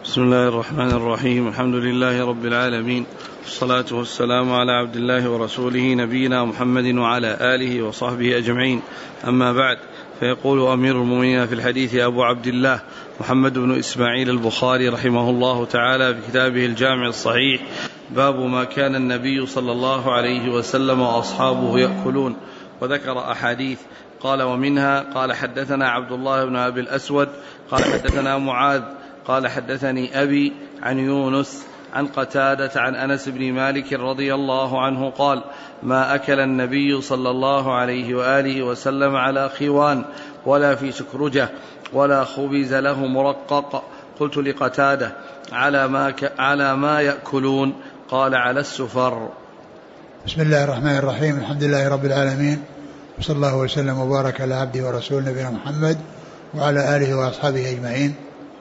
بسم الله الرحمن الرحيم. الحمد لله رب العالمين، والصلاة والسلام على عبد الله ورسوله نبينا محمد وعلى آله وصحبه أجمعين. أما بعد، فيقول أمير المؤمنين في الحديث أبو عبد الله محمد بن إسماعيل البخاري رحمه الله تعالى في كتابه الجامع الصحيح: باب ما كان النبي صلى الله عليه وسلم وأصحابه يأكلون. وذكر أحاديث قال: ومنها قال: حدثنا عبد الله بن أبي الأسود قال: حدثنا معاذ قال: حدثني أبي عن يونس عن قتادة عن أنس بن مالك رضي الله عنه قال: ما أكل النبي صلى الله عليه وآله وسلم على خوان ولا في سكرجة ولا خبز له مرقق. قلت لقتادة: على ما يأكلون؟ قال: على السفر. بسم الله الرحمن الرحيم. الحمد لله رب العالمين، وصلى الله وسلم وبارك على عبده ورسوله نبينا محمد وعلى آله وأصحابه أجمعين.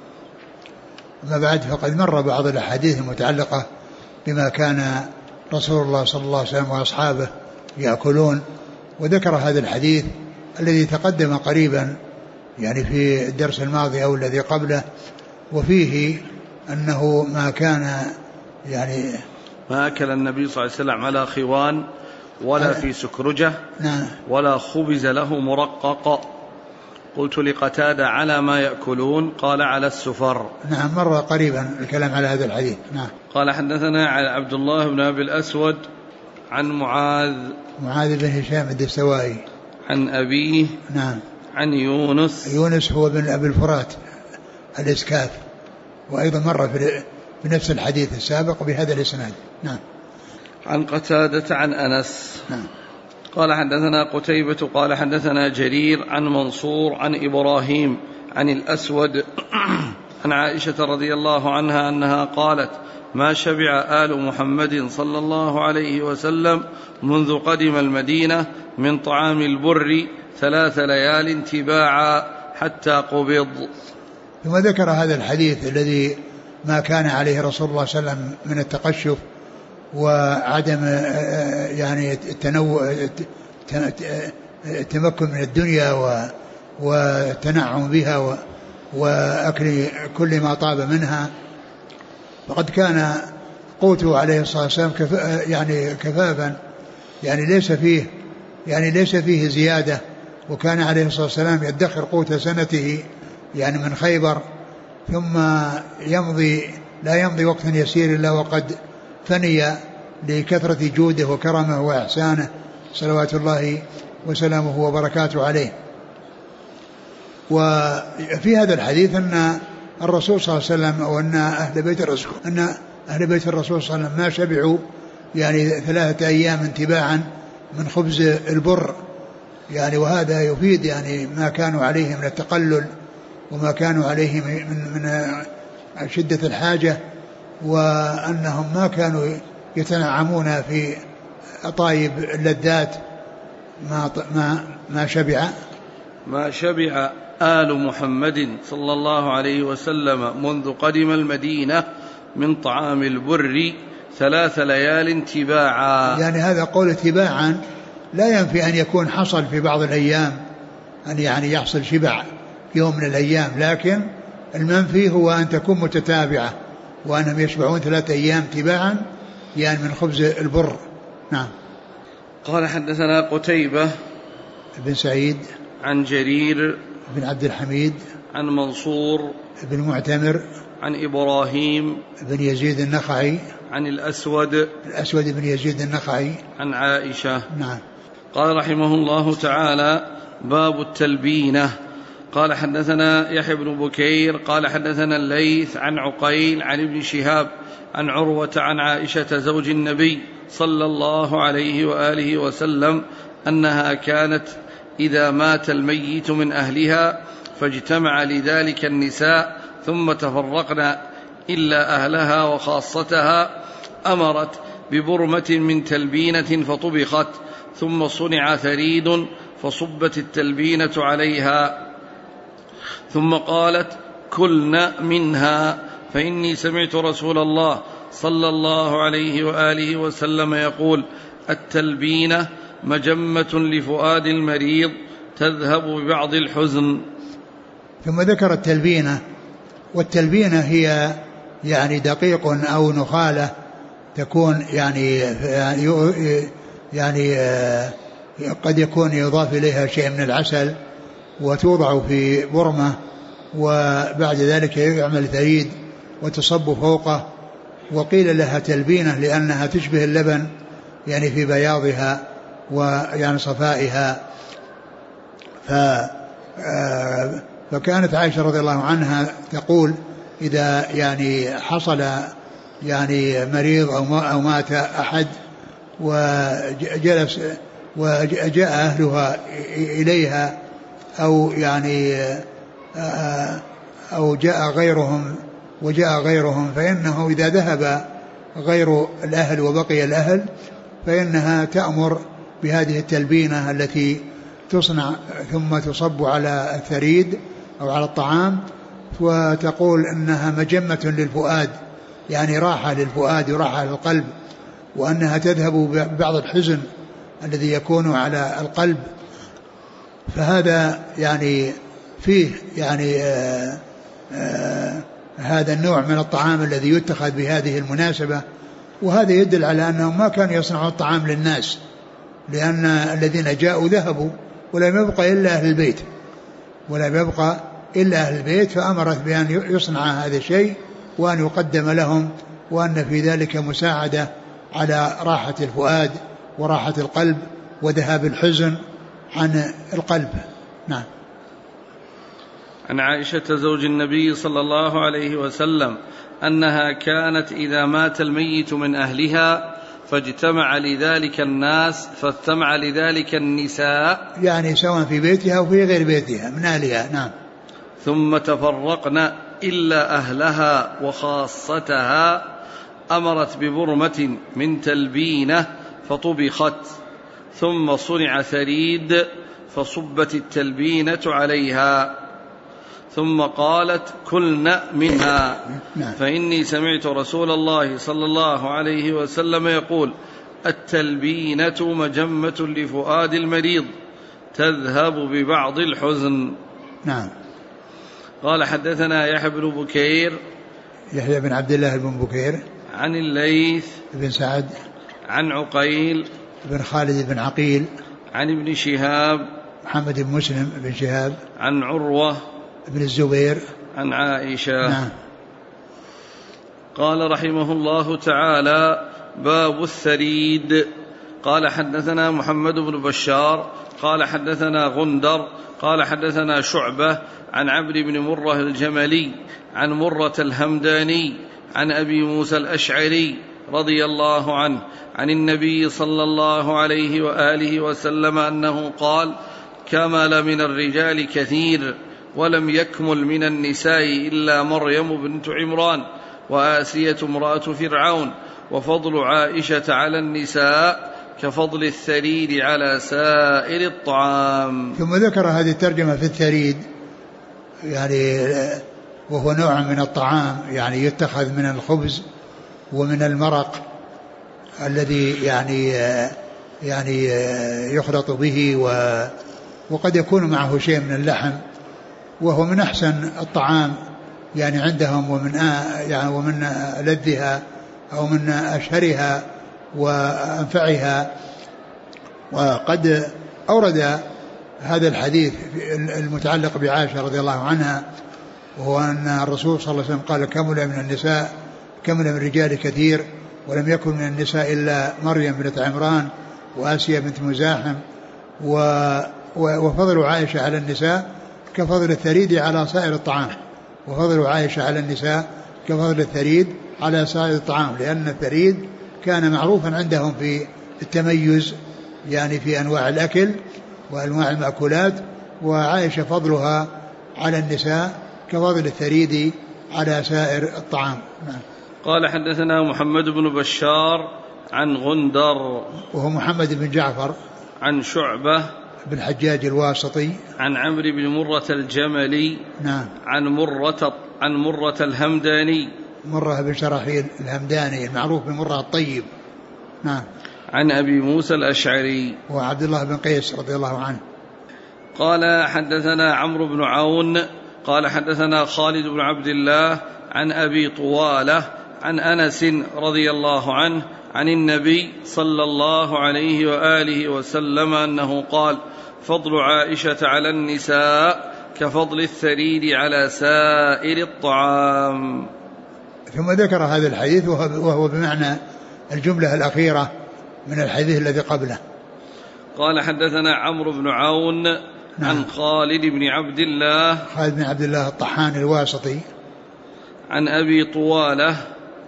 أما بعد، فقد مر بعض الأحاديث المتعلقة بما كان رسول الله صلى الله عليه وسلم وأصحابه يأكلون، وذكر هذا الحديث الذي تقدم قريبا يعني في الدرس الماضي أو الذي قبله، وفيه أنه ما كان يعني ما أكل النبي صلى الله عليه وسلم على خوان ولا في سكرجة ولا خبز له مرقق. قلت لقتادة: على ما يأكلون؟ قال: على السفر. نعم، مر قريبا الكلام على هذا الحديث. نعم. قال: حدثنا عبد الله بن أبي الأسود عن معاذ بن هشام الدستوائي عن أبيه. نعم. عن يونس هو بن أبي الفرات الإسكاف، وأيضا مر في نفس الحديث السابق بهذا الإسناد. نعم. عن قتادة عن أنس. نعم. قال: حدثنا قتيبة قال: حدثنا جرير عن منصور عن إبراهيم عن الأسود عن عائشة رضي الله عنها أنها قالت: ما شبع آل محمد صلى الله عليه وسلم منذ قدم المدينة من طعام البر 3 ليال تباعا حتى قبض. ثم ذكر هذا الحديث الذي ما كان عليه رسول الله صلى الله عليه وسلم من التقشف وعدم يعني التمكن من الدنيا والتنعم بها وأكل كل ما طاب منها. فقد كان قوته عليه الصلاة والسلام يعني كفافا، يعني ليس فيه زيادة، وكان عليه الصلاة والسلام يدخر قوت سنته يعني من خيبر، ثم لا يمضي وقت يسير إلا وقد ثني لكثرة جوده وكرمه وإحسانه صلوات الله وسلامه وبركاته عليه. وفي هذا الحديث أن الرسول صلى الله عليه وسلم أو أن أهل بيت الرسول صلى الله عليه وسلم ما شبعوا يعني 3 أيام تباعا من خبز البر، يعني وهذا يفيد يعني ما كانوا عليه من التقلل وما كانوا عليه من شدة الحاجة، وأنهم ما كانوا يتنعمون في طيب اللذات. ما شبع آل محمد صلى الله عليه وسلم منذ قدم المدينة من طعام البر 3 ليال تباعا. يعني هذا قول تباعا لا ينفي أن يكون حصل في بعض الأيام أن يعني يحصل شبع يوم من الأيام، لكن المنفي هو أن تكون متتابعة، وأنهم يشبعون 3 أيام تباعا يعني من خبز البر. نعم. قال: حدثنا قتيبة بن سعيد عن جرير بن عبد الحميد عن منصور بن معتمر عن إبراهيم بن يزيد النخعي عن الأسود بن يزيد النخعي عن عائشة. نعم. قال رحمه الله تعالى: باب التلبينة. قال: حدثنا يحيى بن بكير قال: حدثنا الليث عن عقيل عن ابن شهاب عن عروة عن عائشة زوج النبي صلى الله عليه وآله وسلم أنها كانت إذا مات الميت من أهلها فاجتمع لذلك النساء ثم تفرقنا إلا أهلها وخاصتها أمرت ببرمة من تلبينة فطبخت، ثم صنع ثريد فصبت التلبينة عليها، ثم قالت: كلن منها، فإني سمعت رسول الله صلى الله عليه وآله وسلم يقول: التلبينة مجمة لفؤاد المريض تذهب ببعض الحزن. ثم ذكر التلبينة، والتلبينة هي يعني دقيق أو نخالة تكون يعني قد يكون يضاف إليها شيء من العسل وتوضع في برمة، وبعد ذلك يعمل ثريد وتصب فوقه. وقيل لها تلبينة لأنها تشبه اللبن يعني في بياضها ويعني صفائها. فكانت عائشة رضي الله عنها تقول إذا يعني حصل يعني مريض أو مات أحد وجلس وجاء أهلها إليها أو جاء غيرهم فإنه إذا ذهب غير الأهل وبقي الأهل فإنها تأمر بهذه التلبينة التي تصنع ثم تصب على الثريد أو على الطعام، وتقول إنها مجمة للفؤاد، يعني راحة للفؤاد وراحة للقلب، وأنها تذهب ببعض الحزن الذي يكون على القلب. فهذا يعني فيه يعني هذا النوع من الطعام الذي يتخذ بهذه المناسبة. وهذا يدل على أنهم ما كانوا يصنعون الطعام للناس، لأن الذين جاءوا ذهبوا ولم يبقى إلا أهل البيت، فأمرت بأن يصنع هذا الشيء وأن يقدم لهم، وأن في ذلك مساعدة على راحة الفؤاد وراحة القلب وذهاب الحزن عن القلب. نعم. عن عائشة زوج النبي صلى الله عليه وسلم أنها كانت إذا مات الميت من أهلها فاجتمع لذلك الناس فاجتمع لذلك النساء، يعني سواء في بيتها أو في غير بيتها من أهلها. نعم. ثم تفرقن إلا أهلها وخاصتها، أمرت ببرمة من تلبينة فطبخت، ثم صنع ثريد فصبت التلبينة عليها، ثم قالت كلن منها، فإني سمعت رسول الله صلى الله عليه وسلم يقول التلبينة مجمة لفؤاد المريض تذهب ببعض الحزن. نعم. قال حدثنا يحيى بن بكير، يحيى بن عبد الله بن بكير، عن الليث بن سعد، عن عقيل بن خالد بن عقيل، عن ابن شهاب محمد بن مسلم بن شهاب، عن عروة بن الزبير، عن عائشة. نعم. قال رحمه الله تعالى باب الثريد. قال حدثنا محمد بن بشار قال حدثنا غندر قال حدثنا شعبة عن عمرو بن مرة الجملي عن مرة الهمداني عن أبي موسى الأشعري رضي الله عنه عن النبي صلى الله عليه وآله وسلم أنه قال كمل من الرجال كثير ولم يكمل من النساء إلا مريم بنت عمران وآسية امرأة فرعون، وفضل عائشة على النساء كفضل الثريد على سائر الطعام. ثم ذكر هذه الترجمة في الثريد، يعني وهو نوع من الطعام يعني يتخذ من الخبز ومن المرق الذي يعني يخلط به، وقد يكون معه شيء من اللحم، وهو من أحسن الطعام يعني عندهم ومن لذها أو من أشهرها وأنفعها. وقد أورد هذا الحديث المتعلق بعائشة رضي الله عنها، وهو أن الرسول صلى الله عليه وسلم قال كمل من الرجال كثير ولم يكن من النساء إلا مريم بنت عمران وآسية بنت مزاحم، وفضل عائشة على النساء كفضل الثريد على سائر الطعام، وفضل عائشة على النساء كفضل الثريد على سائر الطعام، لأن الثريد كان معروفا عندهم في التميز يعني في أنواع الأكل وأنواع المأكولات، وعائشة فضلها على النساء كفضل الثريد على سائر الطعام. قال حدثنا محمد بن بشار عن غندر وهو محمد بن جعفر عن شعبة بن حجاج الواسطي عن عمرو بن مرة الجملي. نعم. عن مرة الهمداني، مرة بن شراحيل الهمداني المعروف بمرة الطيب. نعم. عن أبي موسى الأشعري وعبد الله بن قيس رضي الله عنه. قال حدثنا عمرو بن عون قال حدثنا خالد بن عبد الله عن أبي طوالة عن أنس رضي الله عنه عن النبي صلى الله عليه وآله وسلم أنه قال: فضل عائشة على النساء كفضل الثريد على سائر الطعام. ثم ذكر هذا الحديث وهو بمعنى الجملة الأخيرة من الحديث الذي قبله. قال: حدثنا عمرو بن عون عن خالد بن عبد الله، خالد بن عبد الله الطحان الواسطي، عن أبي طوالة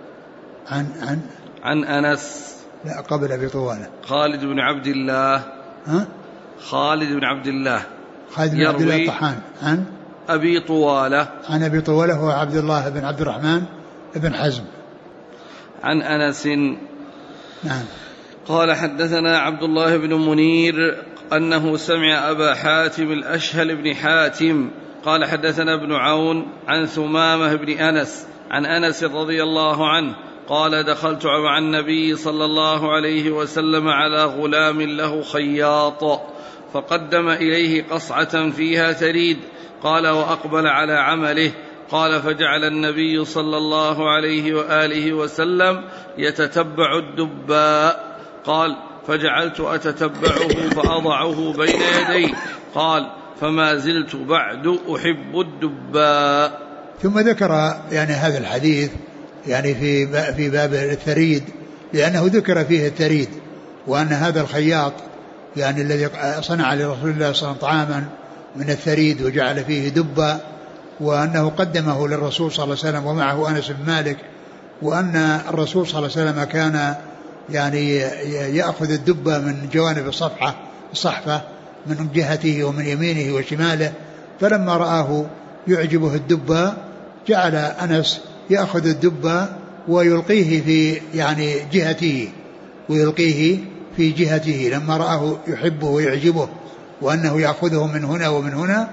عن أنس. لا، قبل أبي طوالة خالد بن عبد الله. خالد بن عبد الله الطحان عن أبي طوالة عن أبي طوالة هو عبد الله بن عبد الرحمن بن حزم عن أنس. نعم. قال: حدثنا عبد الله بن منير أنه سمع أبا حاتم الأشهل بن حاتم قال: حدثنا ابن عون عن ثمامة بن أنس عن أنس رضي الله عنه قال: دخلت مع النبي صلى الله عليه وسلم على غلام له خياط، فقدم إليه قصعة فيها ثريد، قال: وأقبل على عمله، قال: فجعل النبي صلى الله عليه وآله وسلم يتتبع الدباء، قال: فجعلت أتتبعه فأضعه بين يدي، قال: فما زلت بعد أحب الدباء. ثم ذكر يعني هذا الحديث يعني في باب الثريد، لأنه ذكر فيه الثريد، وأن هذا الخياط يعني الذي صنع لرسول الله صلى الله عليه وسلم طعاما من الثريد وجعل فيه دبا، وأنه قدمه للرسول صلى الله عليه وسلم ومعه أنس بن مالك، وأن الرسول صلى الله عليه وسلم كان يعني يأخذ الدبة من جوانب الصحفة من جهته ومن يمينه وشماله، فلما رآه يعجبه الدبة جعل أنس يأخذ الدبة ويلقيه في يعني جهته، ويلقيه في جهته لما رآه يحبه ويعجبه، وأنه يأخذه من هنا ومن هنا،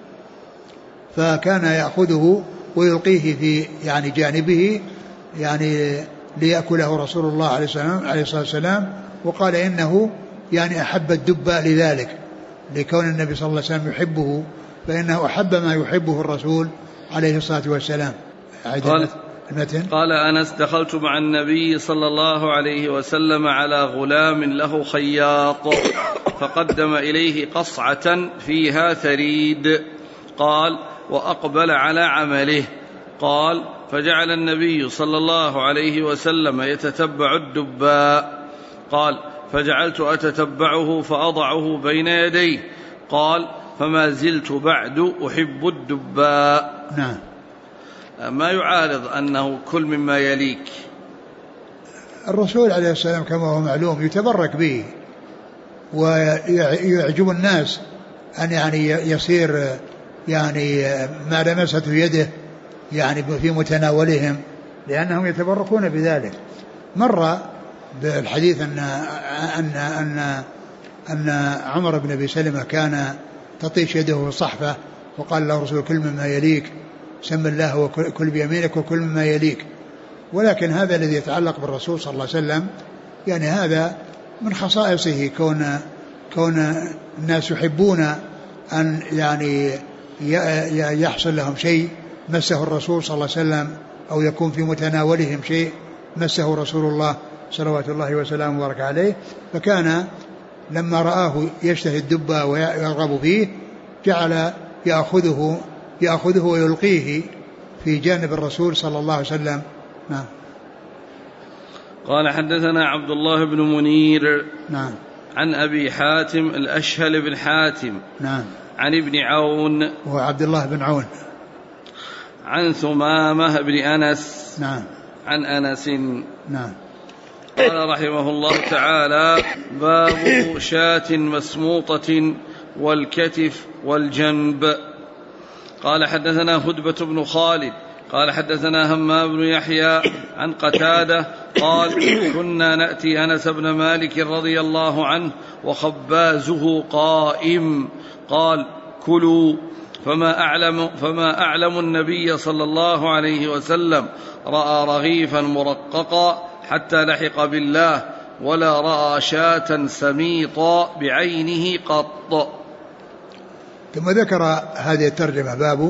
فكان يأخذه ويلقيه في يعني جانبه يعني ليأكله رسول الله عليه الصلاة والسلام. وقال إنه يعني أحب الدبة لذلك، لكون النبي صلى الله عليه وسلم يحبه، فإنه أحب ما يحبه الرسول عليه الصلاة والسلام. قال أنس: دخلت مع النبي صلى الله عليه وسلم على غلام له خياط، فقدم إليه قصعة فيها ثريد، قال: وأقبل على عمله، قال: فجعل النبي صلى الله عليه وسلم يتتبع الدباء، قال: فجعلت أتتبعه فأضعه بين يديه، قال: فما زلت بعد أحب الدباء. نعم. ما يعارض أنه كل مما يليك. الرسول عليه السلام كما هو معلوم يتبرك به، ويعجب الناس أن يعني يصير يعني ما لمسته يده يعني في متناولهم، لأنهم يتبركون بذلك. مر بالحديث أن عمر بن أبي سلمة كان تطيش يده في الصحفة، وقال له الرسول: كل مما يليك، سم الله وكل بيمينك وكل مما يليك. ولكن هذا الذي يتعلق بالرسول صلى الله عليه وسلم يعني هذا من خصائصه، كون الناس يحبون أن يعني يحصل لهم شيء مسه الرسول صلى الله عليه وسلم، أو يكون في متناولهم شيء مسه رسول الله صلوات الله وسلامه وبارك عليه. فكان لما رآه يشتهي الدبة ويرغب فيه جعل يأخذه ويلقيه في جانب الرسول صلى الله عليه وسلم. نعم. قال: حدثنا عبد الله بن منير. نعم. عن أبي حاتم الأشهل بن حاتم. نعم. عن ابن عون وهو عبد الله بن عون. عن ثمامة بن أنس. نعم. عن أنس. نعم. قال رحمه الله تعالى: باب شاة مسموطة والكتف والجنب. قال: حدثنا هدبة بن خالد قال: حدثنا همام بن يحيى عن قتادة قال: كنا نأتي أنس بن مالك رضي الله عنه وخبازه قائم، قال: كلوا، فما أعلم النبي صلى الله عليه وسلم رأى رغيفا مرققا حتى لحق بالله، ولا رأى شاة سميطا بعينه قط. ثم ذكر هذه الترجمة: باب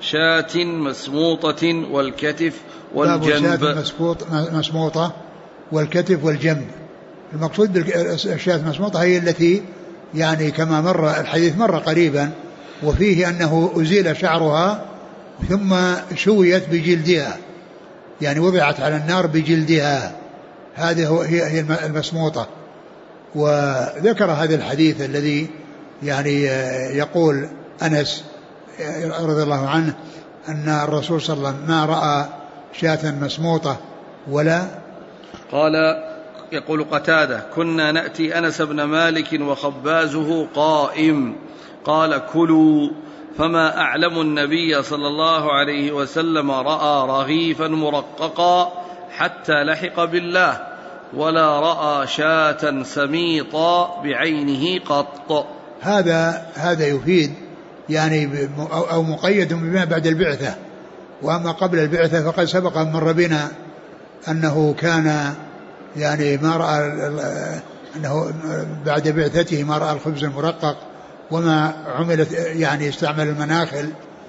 شاة مسموطة والكتف والجنب. باب شاة مسموطة والكتف والجنب. المقصود بالشاة المسموطة هي التي يعني كما مر الحديث مر قريبا، وفيه أنه أزيل شعرها ثم شويت بجلدها، يعني وضعت على النار بجلدها، هذه هي المسموطة. وذكر هذا الحديث الذي يعني يقول أنس رضي الله عنه أن الرسول صلى الله عليه وسلم ما رأى شاة مسموطة ولا. قال يقول قتادة: كنا نأتي أنس بن مالك وخبازه قائم، قال: كلوا. فما أعلم النبي صلى الله عليه وسلم رأى رغيفا مرققا حتى لحق بالله، ولا رأى شاة سميطا بعينه قط. هذا يفيد يعني أو مقيد بما بعد البعثة، وأما قبل البعثة فقد سبق مر بنا أنه كان يعني ما رأى، أنه بعد بعثته ما رأى الخبز المرقق وما عملت، يعني استعمل المناخل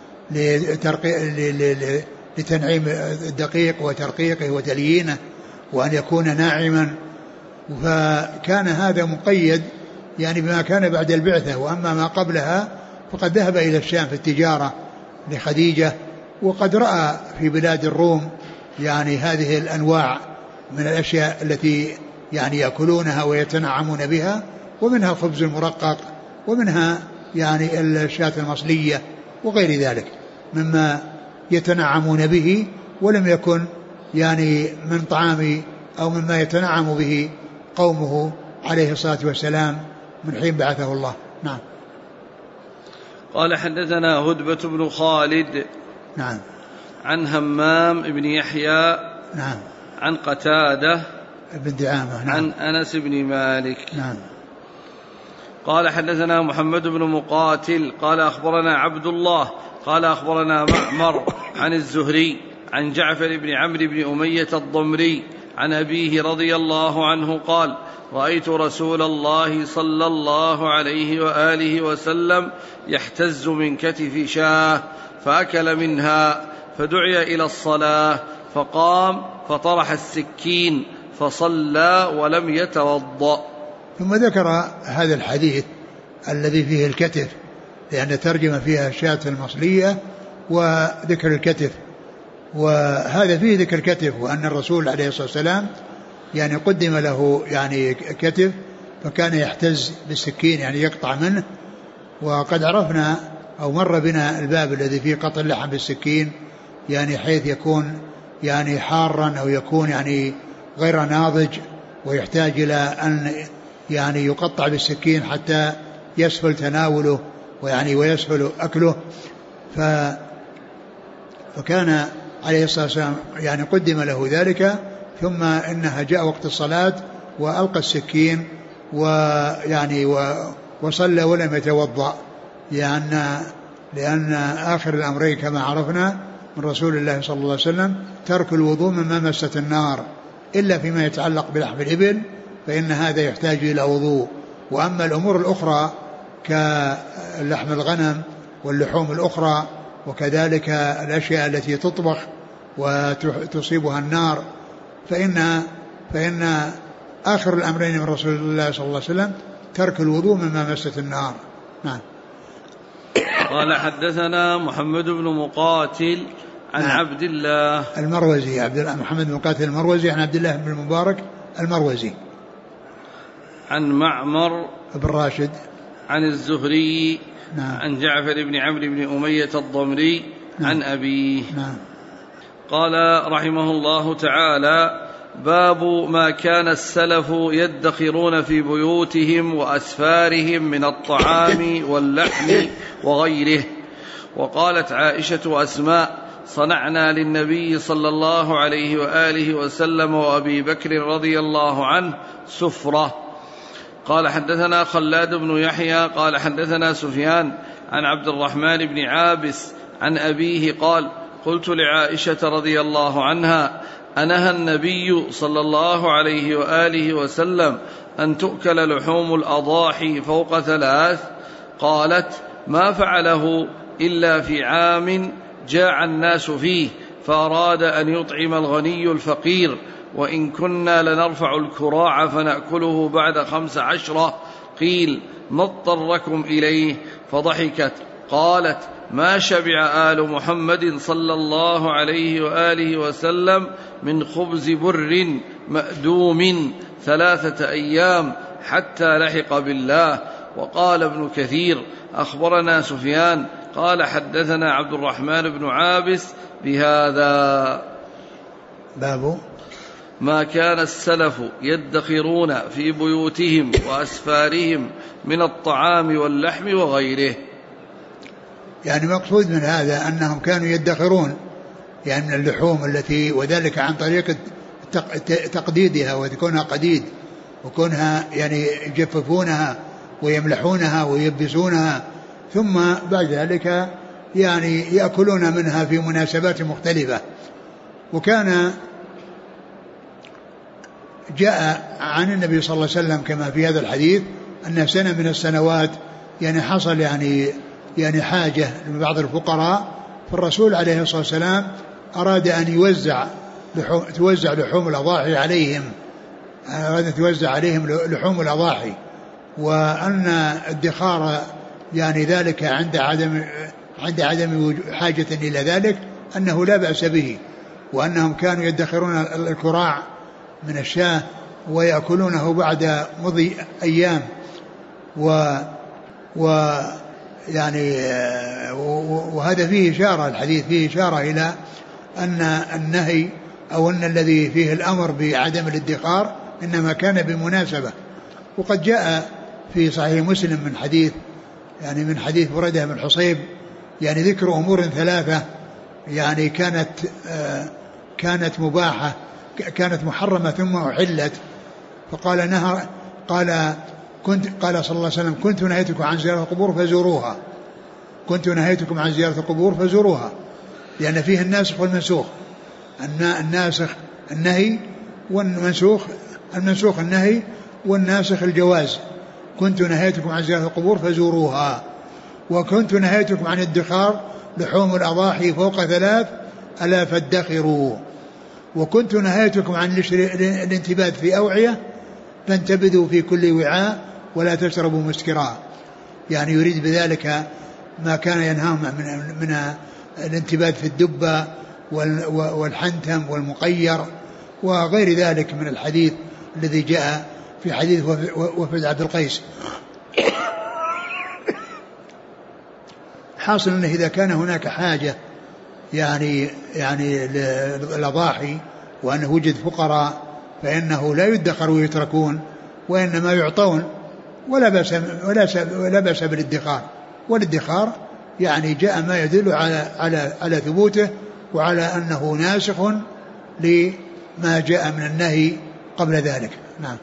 لتنعيم الدقيق وترقيقه وتليينه وأن يكون ناعما، فكان هذا مقيد يعني بما كان بعد البعثة. وأما ما قبلها فقد ذهب إلى الشام في التجارة لخديجة، وقد رأى في بلاد الروم يعني هذه الأنواع من الأشياء التي يعني يأكلونها ويتنعمون بها، ومنها الخبز المرقق، ومنها يعني الشاة المصلية وغير ذلك مما يتنعمون به، ولم يكن يعني من طعام أو مما يتنعم به قومه عليه الصلاة والسلام من حين بعثه الله. نعم. قال: حدثنا هدبة بن خالد. نعم. عن همام بن يحيى. نعم. عن قتادة بن دعامة. نعم. عن أنس بن مالك. نعم. قال: حدثنا محمد بن مقاتل قال: أخبرنا عبد الله قال: أخبرنا معمر عن الزهري عن جعفر بن عمرو بن أمية الضمري عن أبيه رضي الله عنه قال: رأيت رسول الله صلى الله عليه وآله وسلم يحتز من كتف شاه فأكل منها، فدعي إلى الصلاة فقام فطرح السكين فصلى ولم يتوضأ. ثم ذكر هذا الحديث الذي فيه الكتف، لأن ترجم فيها الشاة المصلية وذكر الكتف، وهذا فيه ذكر الكتف، وأن الرسول عليه الصلاة والسلام يعني قدم له يعني كتف فكان يحتز بالسكين يعني يقطع منه. وقد عرفنا أو مر بنا الباب الذي فيه قطع اللحم بالسكين، يعني حيث يكون يعني حارا أو يكون يعني غير ناضج ويحتاج إلى أن يعني يقطع بالسكين حتى يسهل تناوله ويعني ويسهل أكله. فكان عليه الصلاة والسلام يعني قدم له ذلك، ثم إنها جاء وقت الصلاة وألقى السكين ويعني وصلى ولم يتوضأ، لأن آخر الأمرين كما عرفنا من رسول الله صلى الله عليه وسلم ترك الوضوء مما مست النار، إلا فيما يتعلق بلحم الإبل فإن هذا يحتاج إلى وضوء. وأما الأمور الأخرى كلحم الغنم واللحوم الأخرى وكذلك الأشياء التي تطبخ وتصيبها النار فإن آخر الأمرين من رسول الله صلى الله عليه وسلم ترك الوضوء مما مست النار. نعم. قال: حدثنا محمد بن مقاتل عن عبد الله المروزي، عبد الله محمد بن مقاتل المروزي عن عبد الله بن المبارك المروزي عن معمر بن راشد عن الزهري. نعم. عن جعفر بن عمرو بن أمية الضمري. نعم. عن أبيه. نعم. قال رحمه الله تعالى: باب ما كان السلف يدخرون في بيوتهم وأسفارهم من الطعام واللحم وغيره. وقالت عائشة أسماء: صنعنا للنبي صلى الله عليه وآله وسلم وأبي بكر رضي الله عنه سفرة. قال: حدثنا خلاد بن يحيى قال: حدثنا سفيان عن عبد الرحمن بن عابس عن أبيه قال: قلت لعائشة رضي الله عنها: أنهى النبي صلى الله عليه وآله وسلم أن تؤكل لحوم الأضاحي فوق 3؟ قالت: ما فعله إلا في عام جاع الناس فيه فأراد أن يطعم الغني الفقير، وإن كنا لنرفع الكراع فنأكله بعد 15. قيل: ما اضطركم إليه؟ فضحكت قالت: ما شبع آل محمد صلى الله عليه وآله وسلم من خبز بر مأدوم 3 أيام حتى لحق بالله. وقال ابن كثير: أخبرنا سفيان قال حدثنا عبد الرحمن بن عابس بهذا. باب ما كان السلف يدخرون في بيوتهم وأسفارهم من الطعام واللحم وغيره. يعني مقصود من هذا أنهم كانوا يدخرون يعني من اللحوم التي، وذلك عن طريق تقديدها وتكونها قديد، وكونها يعني يجففونها ويملحونها ويبسونها، ثم بعد ذلك يعني يأكلون منها في مناسبات مختلفة. وكان جاء عن النبي صلى الله عليه وسلم كما في هذا الحديث أن سنة من السنوات يعني حصل يعني حاجة لبعض الفقراء، فالرسول عليه الصلاة والسلام أراد أن توزع لحوم الأضاحي عليهم، لحوم الأضاحي، وأن الادخار يعني ذلك عند عدم حاجة إلى ذلك أنه لا بأس به، وأنهم كانوا يدخرون الكراع من الشاة ويأكلونه بعد مضي أيام. يعني وهذا فيه إشارة، الحديث فيه إشارة إلى أن النهي أو أن الذي فيه الأمر بعدم الادخار إنما كان بمناسبة. وقد جاء في صحيح مسلم من حديث بريدة بن الحصيب يعني ذكر أمور 3 يعني كانت مباحة، كانت محرمة ثم أحلت. فقال قال صلى الله عليه وسلم: كنت نهيتكم عن زيارة القبور فزوروها، لأن فيه الناسخ والمنسوخ، الناسخ النهي والمنسوخ، المنسوخ النهي والناسخ الجواز. كنت نهيتكم عن زيارة القبور فزوروها، وكنت نهيتكم عن ادخار لحوم الأضاحي فوق 3 ألا فادخروا، وكنت نهيتكم عن الانتباذ في أوعية فانتبذوا في كل وعاء ولا تشربوا مسكرا. يعني يريد بذلك ما كان ينهاهم من الانتباذ في الدبة والحنتم والمقير وغير ذلك من الحديث الذي جاء في حديث وفد عبد القيس. حاصل أنه إذا كان هناك حاجة يعني الأضاحي وأنه وجد فقراء فإنه لا يدخر ويتركون، وإنما يعطون، ولا بأس بالادخار. والادخار يعني جاء ما يدل على ثبوته وعلى أنه ناسخ لما جاء من النهي قبل ذلك. نعم.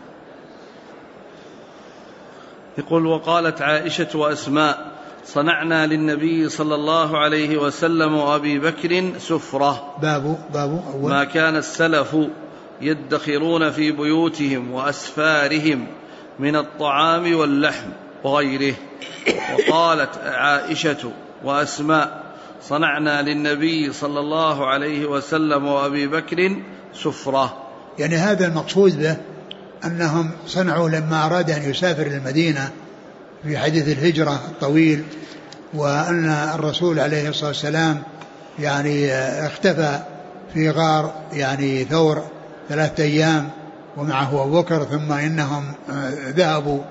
يقول: وقالت عائشة وأسماء: صنعنا للنبي صلى الله عليه وسلم وأبي بكر سفرة. باب أول. ما كان السلف يدخرون في بيوتهم وأسفارهم من الطعام واللحم وغيره. وقالت عائشة وأسماء: صنعنا للنبي صلى الله عليه وسلم وأبي بكر سفرة. يعني هذا المقصود به أنهم صنعوا لما أراد أن يسافر للمدينة في حديث الهجرة الطويل، وأن الرسول عليه الصلاة والسلام يعني اختفى في غار يعني ثور 3 أيام ومعه أبو بكر، ثم إنهم ذهبوا.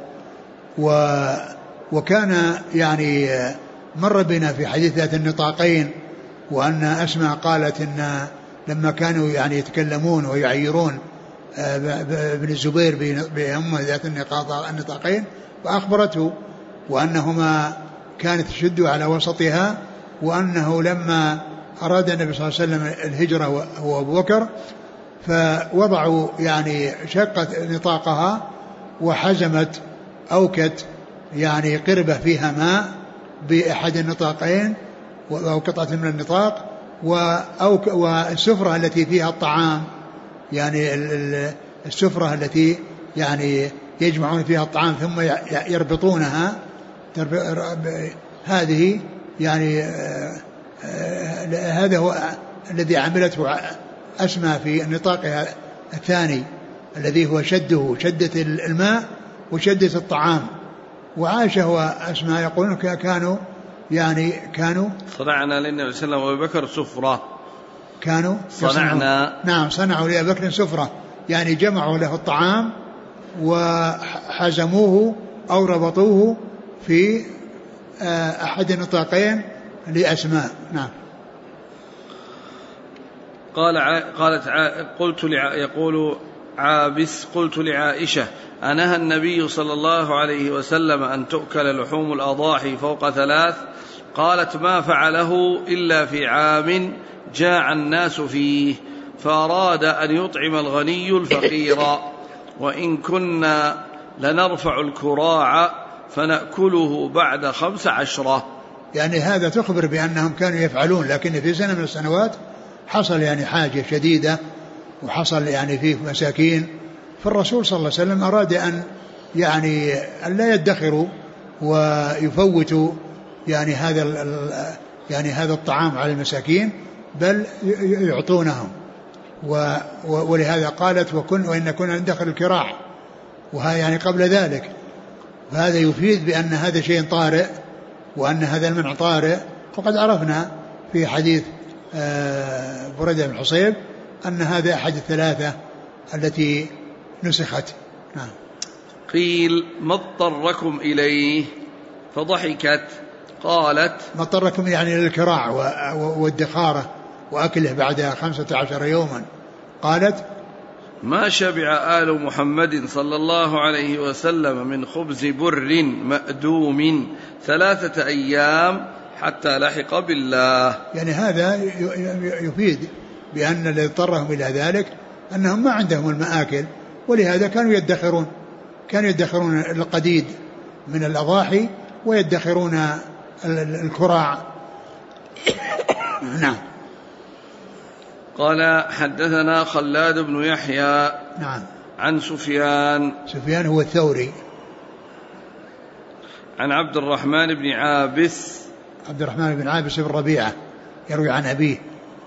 وكان يعني مر بنا في حديث ذات النطاقين، وأن أسماء قالت إن لما كانوا يعني يتكلمون ويعيرون ابن الزبير بأم ذات النطاقين، فأخبرته وأنهما كانت تشد على وسطها، وأنه لما أراد النبي صلى الله عليه وسلم الهجرة هو أبو بكر فوضعوا يعني شقت نطاقها وحزمت أوكت يعني قربة فيها ماء بأحد النطاقين أو قطعة من النطاق، والسفرة التي فيها الطعام، يعني السفرة التي يعني يجمعون فيها الطعام ثم يربطونها، هذه يعني هذا هو الذي عملته أسماء في نطاقها الثاني الذي هو شدة الماء وشدة الطعام. وعائشة وأسماء يقولون كانوا صنعنا للنبي صلى الله عليه وسلم وأبي بكر سفرة. كانوا صنعوا لأبي بكر سفرة، يعني جمعوا له الطعام وحزموه أو ربطوه في أحد النطاقين لأسماء. نعم. يقول عابس: قلت لعائشة: أنهى النبي صلى الله عليه وسلم أن تؤكل لحوم الأضاحي فوق 3؟ قالت: ما فعله إلا في عام جاع الناس فيه، فأراد أن يطعم الغني الفقير، وإن كنا لنرفع الكراع فنأكله بعد 15. يعني هذا تخبر بأنهم كانوا يفعلون، لكن في سنة من السنوات حصل يعني حاجة شديدة وحصل يعني فيه مساكين، فالرسول صلى الله عليه وسلم أراد أن يعني أن لا يدخروا ويفوتوا يعني هذا الطعام على المساكين، بل يعطونهم. ولهذا قالت: وإن كنا ندخر الكراع، وهذا يعني قبل ذلك. فهذا يفيد بأن هذا شيء طارئ وأن هذا المنع طارئ. وقد عرفنا في حديث بريدة بن حصيب أن هذا أحد الثلاثة التي نسخت. نعم. قيل: ما اضطركم إليه؟ فضحكت. قالت: ما اضطركم يعني للكراع والدخارة وأكله بعد 15 يوما. قالت: ما شبع آل محمد صلى الله عليه وسلم من خبز بر مأدوم 3 أيام حتى لحق بالله. يعني هذا يفيد بأن الذي اضطرهم إلى ذلك أنهم ما عندهم المآكل، ولهذا كانوا يدخرون القديد من الأضاحي ويدخرون الكراع. نعم. قال: حدثنا خلاد بن يحيى. نعم. عن سفيان هو الثوري. عن عبد الرحمن بن عابس بن ربيعة يروي عن أبيه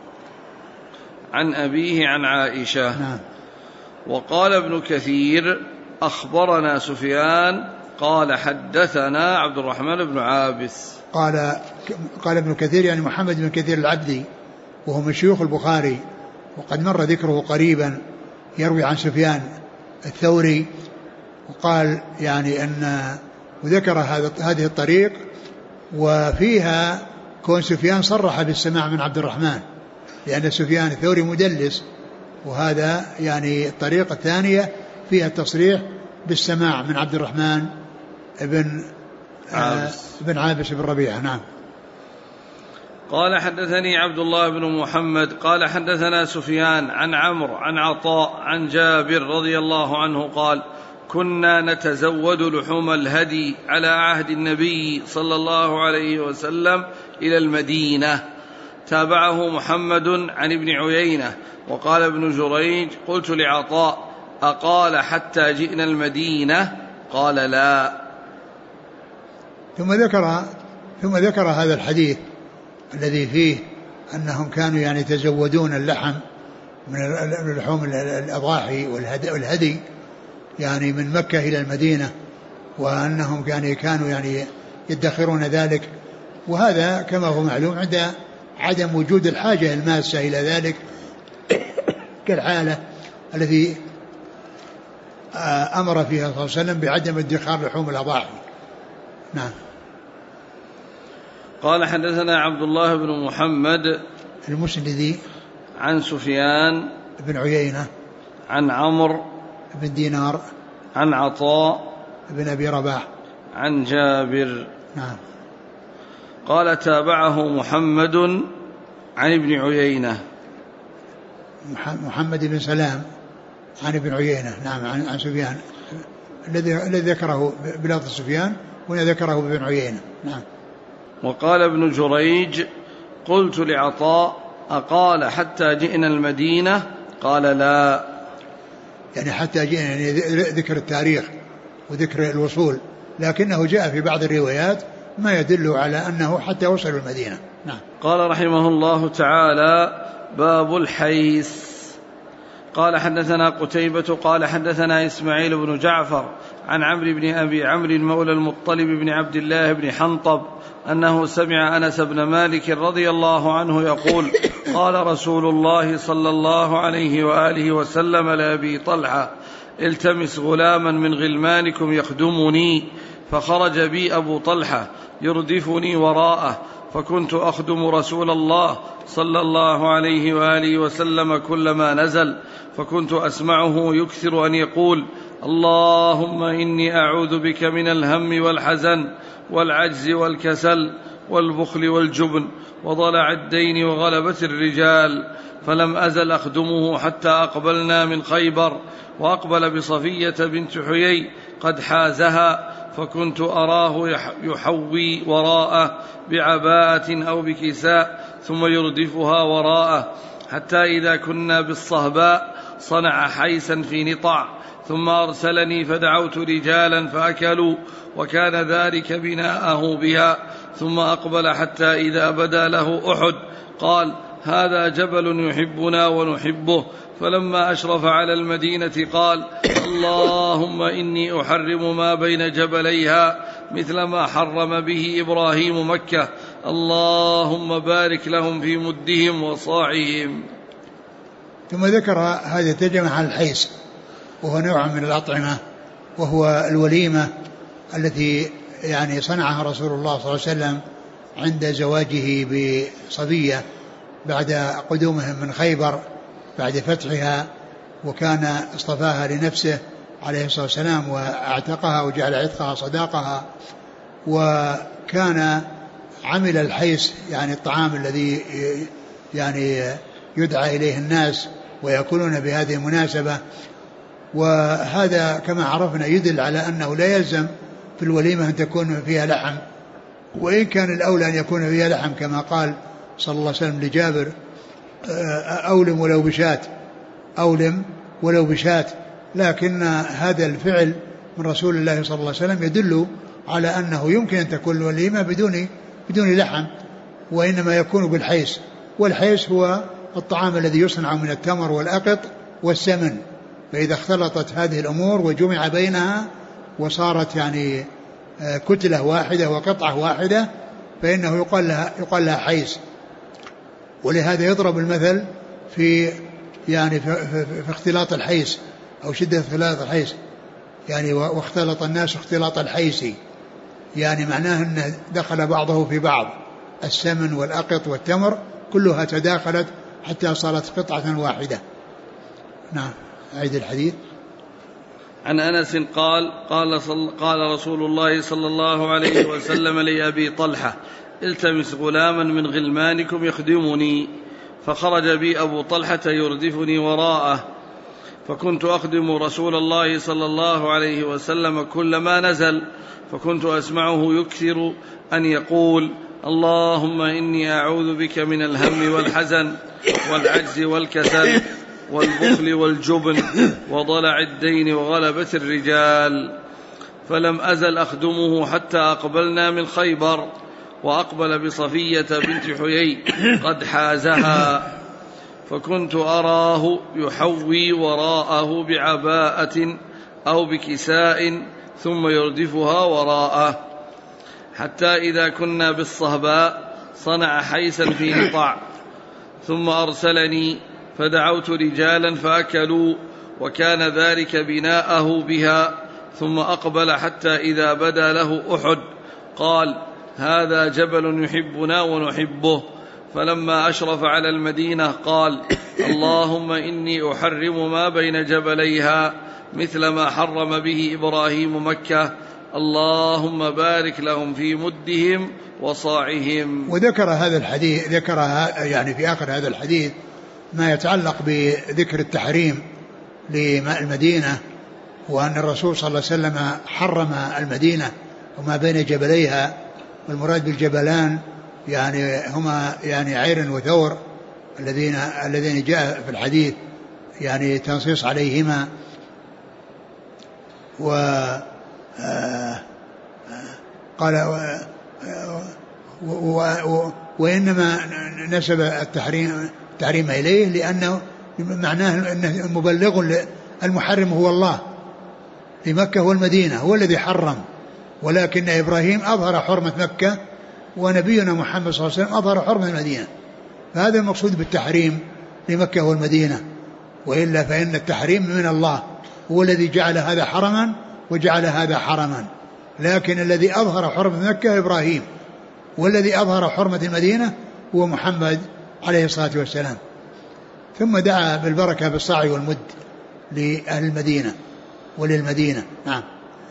عن عائشة. نعم. وقال ابن كثير: أخبرنا سفيان قال حدثنا عبد الرحمن بن عابس. قال ابن كثير يعني محمد بن كثير العبدي، وهو من شيوخ البخاري، وقد مر ذكره قريبا، يروي عن سفيان الثوري. وقال يعني وذكر هذه الطريق، وفيها كون سفيان صرح بالسماع من عبد الرحمن، لأن سفيان الثوري مدلس، وهذا يعني الطريقة الثانية فيها التصريح بالسماع من عبد الرحمن بن عابس بن ربيعة. نعم. قال: حدثني عبد الله بن محمد قال حدثنا سفيان عن عمرو عن عطاء عن جابر رضي الله عنه قال: كنا نتزود لحوم الهدي على عهد النبي صلى الله عليه وسلم إلى المدينة. تابعه محمد عن ابن عيينة. وقال ابن جريج: قلت لعطاء: أقال حتى جئنا المدينة؟ قال: لا. ثم ذكر هذا الحديث الذي فيه أنهم كانوا يعني يتزودون اللحم من لحوم الأضاحي والهدي يعني من مكة إلى المدينة، وأنهم كانوا يعني يدخرون ذلك. وهذا كما هو معلوم عند عدم وجود الحاجة الماسة إلى ذلك، كالحالة التي أمر فيها صلى الله عليه وسلم بعدم ادخار لحوم الأضاحي. نعم. قال: حدثنا عبد الله بن محمد المسندي عن سفيان بن عيينة عن عمرو بن دينار عن عطاء بن أبي رباح عن جابر. نعم. قال: تابعه محمد عن ابن عيينة. محمد بن سلام عن ابن عيينة. نعم. عن سفيان الذي ذكره بلفظ سفيان، وهنا ذكره بابن عيينة. نعم. وقال ابن جريج: قلت لعطاء: أقال حتى جئنا المدينة؟ قال: لا. يعني حتى جئنا يعني ذكر التاريخ وذكر الوصول، لكنه جاء في بعض الروايات ما يدل على أنه حتى وصلوا المدينة. نعم. قال رحمه الله تعالى: باب الحيس. قال: حدثنا قتيبة قال حدثنا إسماعيل بن جعفر عن عمرو بن أبي عمرو مولى المطلب بن عبد الله بن حنطب أنه سمع أنس بن مالك رضي الله عنه يقول: قال رسول الله صلى الله عليه وآله وسلم لأبي طلحة: التمس غلاما من غلمانكم يخدمني. فخرج بي أبو طلحة يردفني وراءه، فكنت أخدم رسول الله صلى الله عليه وآله وسلم كلما نزل، فكنت أسمعه يكثر أن يقول: اللهم إني أعوذ بك من الهم والحزن والعجز والكسل والبخل والجبن وضلع الدين وغلبة الرجال. فلم أزل أخدمه حتى أقبلنا من خيبر، وأقبل بصفية بنت حيي قد حازها، فكنت أراه يحوي وراءه بعباءة أو بكساء ثم يردفها وراءه، حتى إذا كنا بالصهباء صنع حيسا في نطع، ثم أرسلني فدعوت رجالا فأكلوا، وكان ذلك بناءه بها، ثم أقبل حتى إذا بدا له أحد قال: هذا جبل يحبنا ونحبه. فلما أشرف على المدينة قال: اللهم إني أحرم ما بين جبليها مثل ما حرم به إبراهيم مكة، اللهم بارك لهم في مدهم وصاعهم. ثم ذكر هذه الترجمة عن الحيس، وهو نوع من الأطعمة، وهو الوليمة التي يعني صنعها رسول الله صلى الله عليه وسلم عند زواجه بصبية بعد قدومهم من خيبر بعد فتحها، وكان اصطفاها لنفسه عليه الصلاة والسلام واعتقها وجعل عتقها صداقها. وكان عمل الحيس يعني الطعام الذي يعني يدعى إليه الناس ويأكلون بهذه المناسبة، وهذا كما عرفنا يدل على أنه لا يلزم في الوليمة أن تكون فيها لحم، وإن كان الأولى أن يكون فيها لحم كما قال صلى الله عليه وسلم لجابر: أولم ولو بشات، أولم ولو بشات. لكن هذا الفعل من رسول الله صلى الله عليه وسلم يدل على أنه يمكن أن تكون الوليمة بدون لحم، وإنما يكون بالحيس. والحيس هو الطعام الذي يصنع من التمر والأقط والسمن، فإذا اختلطت هذه الأمور وجمع بينها وصارت يعني كتلة واحدة وقطعة واحدة فإنه يقال لها حيس. ولهذا يضرب المثل في يعني في اختلاط الحيس أو شدة اختلاط الحيس، يعني واختلط الناس اختلاط الحيس، يعني معناه أنه دخل بعضه في بعض، السمن والأقط والتمر كلها تداخلت حتى صارت قطعة واحدة. نعم. أعيد الحديث. عن أنس قال رسول الله صلى الله عليه وسلم لأبي طلحة: التمس غلاما من غلمانكم يخدمني. فخرج بي أبو طلحة يردفني وراءه، فكنت أخدم رسول الله صلى الله عليه وسلم كلما نزل، فكنت أسمعه يكثر أن يقول: اللهم إني أعوذ بك من الهم والحزن والعجز والكسل والبخل والجبن وضلع الدين وغلبة الرجال. فلم أزل أخدمه حتى أقبلنا من خيبر، وأقبل بصفية بنت حيي قد حازها، فكنت أراه يحوي وراءه بعباءة أو بكساء ثم يردفها وراءه، حتى إذا كنا بالصهباء صنع حيسا في نطع، ثم أرسلني فدعوت رجالا فأكلوا، وكان ذلك بناءه بها، ثم أقبل حتى إذا بدا له أحد قال: هذا جبل يحبنا ونحبه. فلما أشرف على المدينة قال: اللهم إني أحرم ما بين جبليها مثل ما حرم به إبراهيم مكة، اللهم بارك لهم في مدهم وصاعهم. وذكر هذا الحديث، يعني في آخر هذا الحديث ما يتعلق بذكر التحريم للمدينة، وأن الرسول صلى الله عليه وسلم حرم المدينة وما بين جبليها، والمراد بالجبلان يعني هما يعني عير وثور الذين جاء في الحديث يعني تنصيص عليهما. قال وإنما نسب التحريم إليه لأنه معناه أنه مبلغ. المحرم هو الله لمكة والمدينة، هو الذي حرم، ولكن إبراهيم أظهر حرمة مكة ونبينا محمد صلى الله عليه وسلم أظهر حرمة المدينة، فهذا المقصود بالتحريم لمكة والمدينة. وإلا فإن التحريم من الله، هو الذي جعل هذا حرما وجعل هذا حرما، لكن الذي أظهر حرمة مكة إبراهيم، والذي أظهر حرمة المدينة هو محمد عليه الصلاة والسلام. ثم دعا بالبركة بالصاع والمد لأهل المدينة وللمدينة. نعم.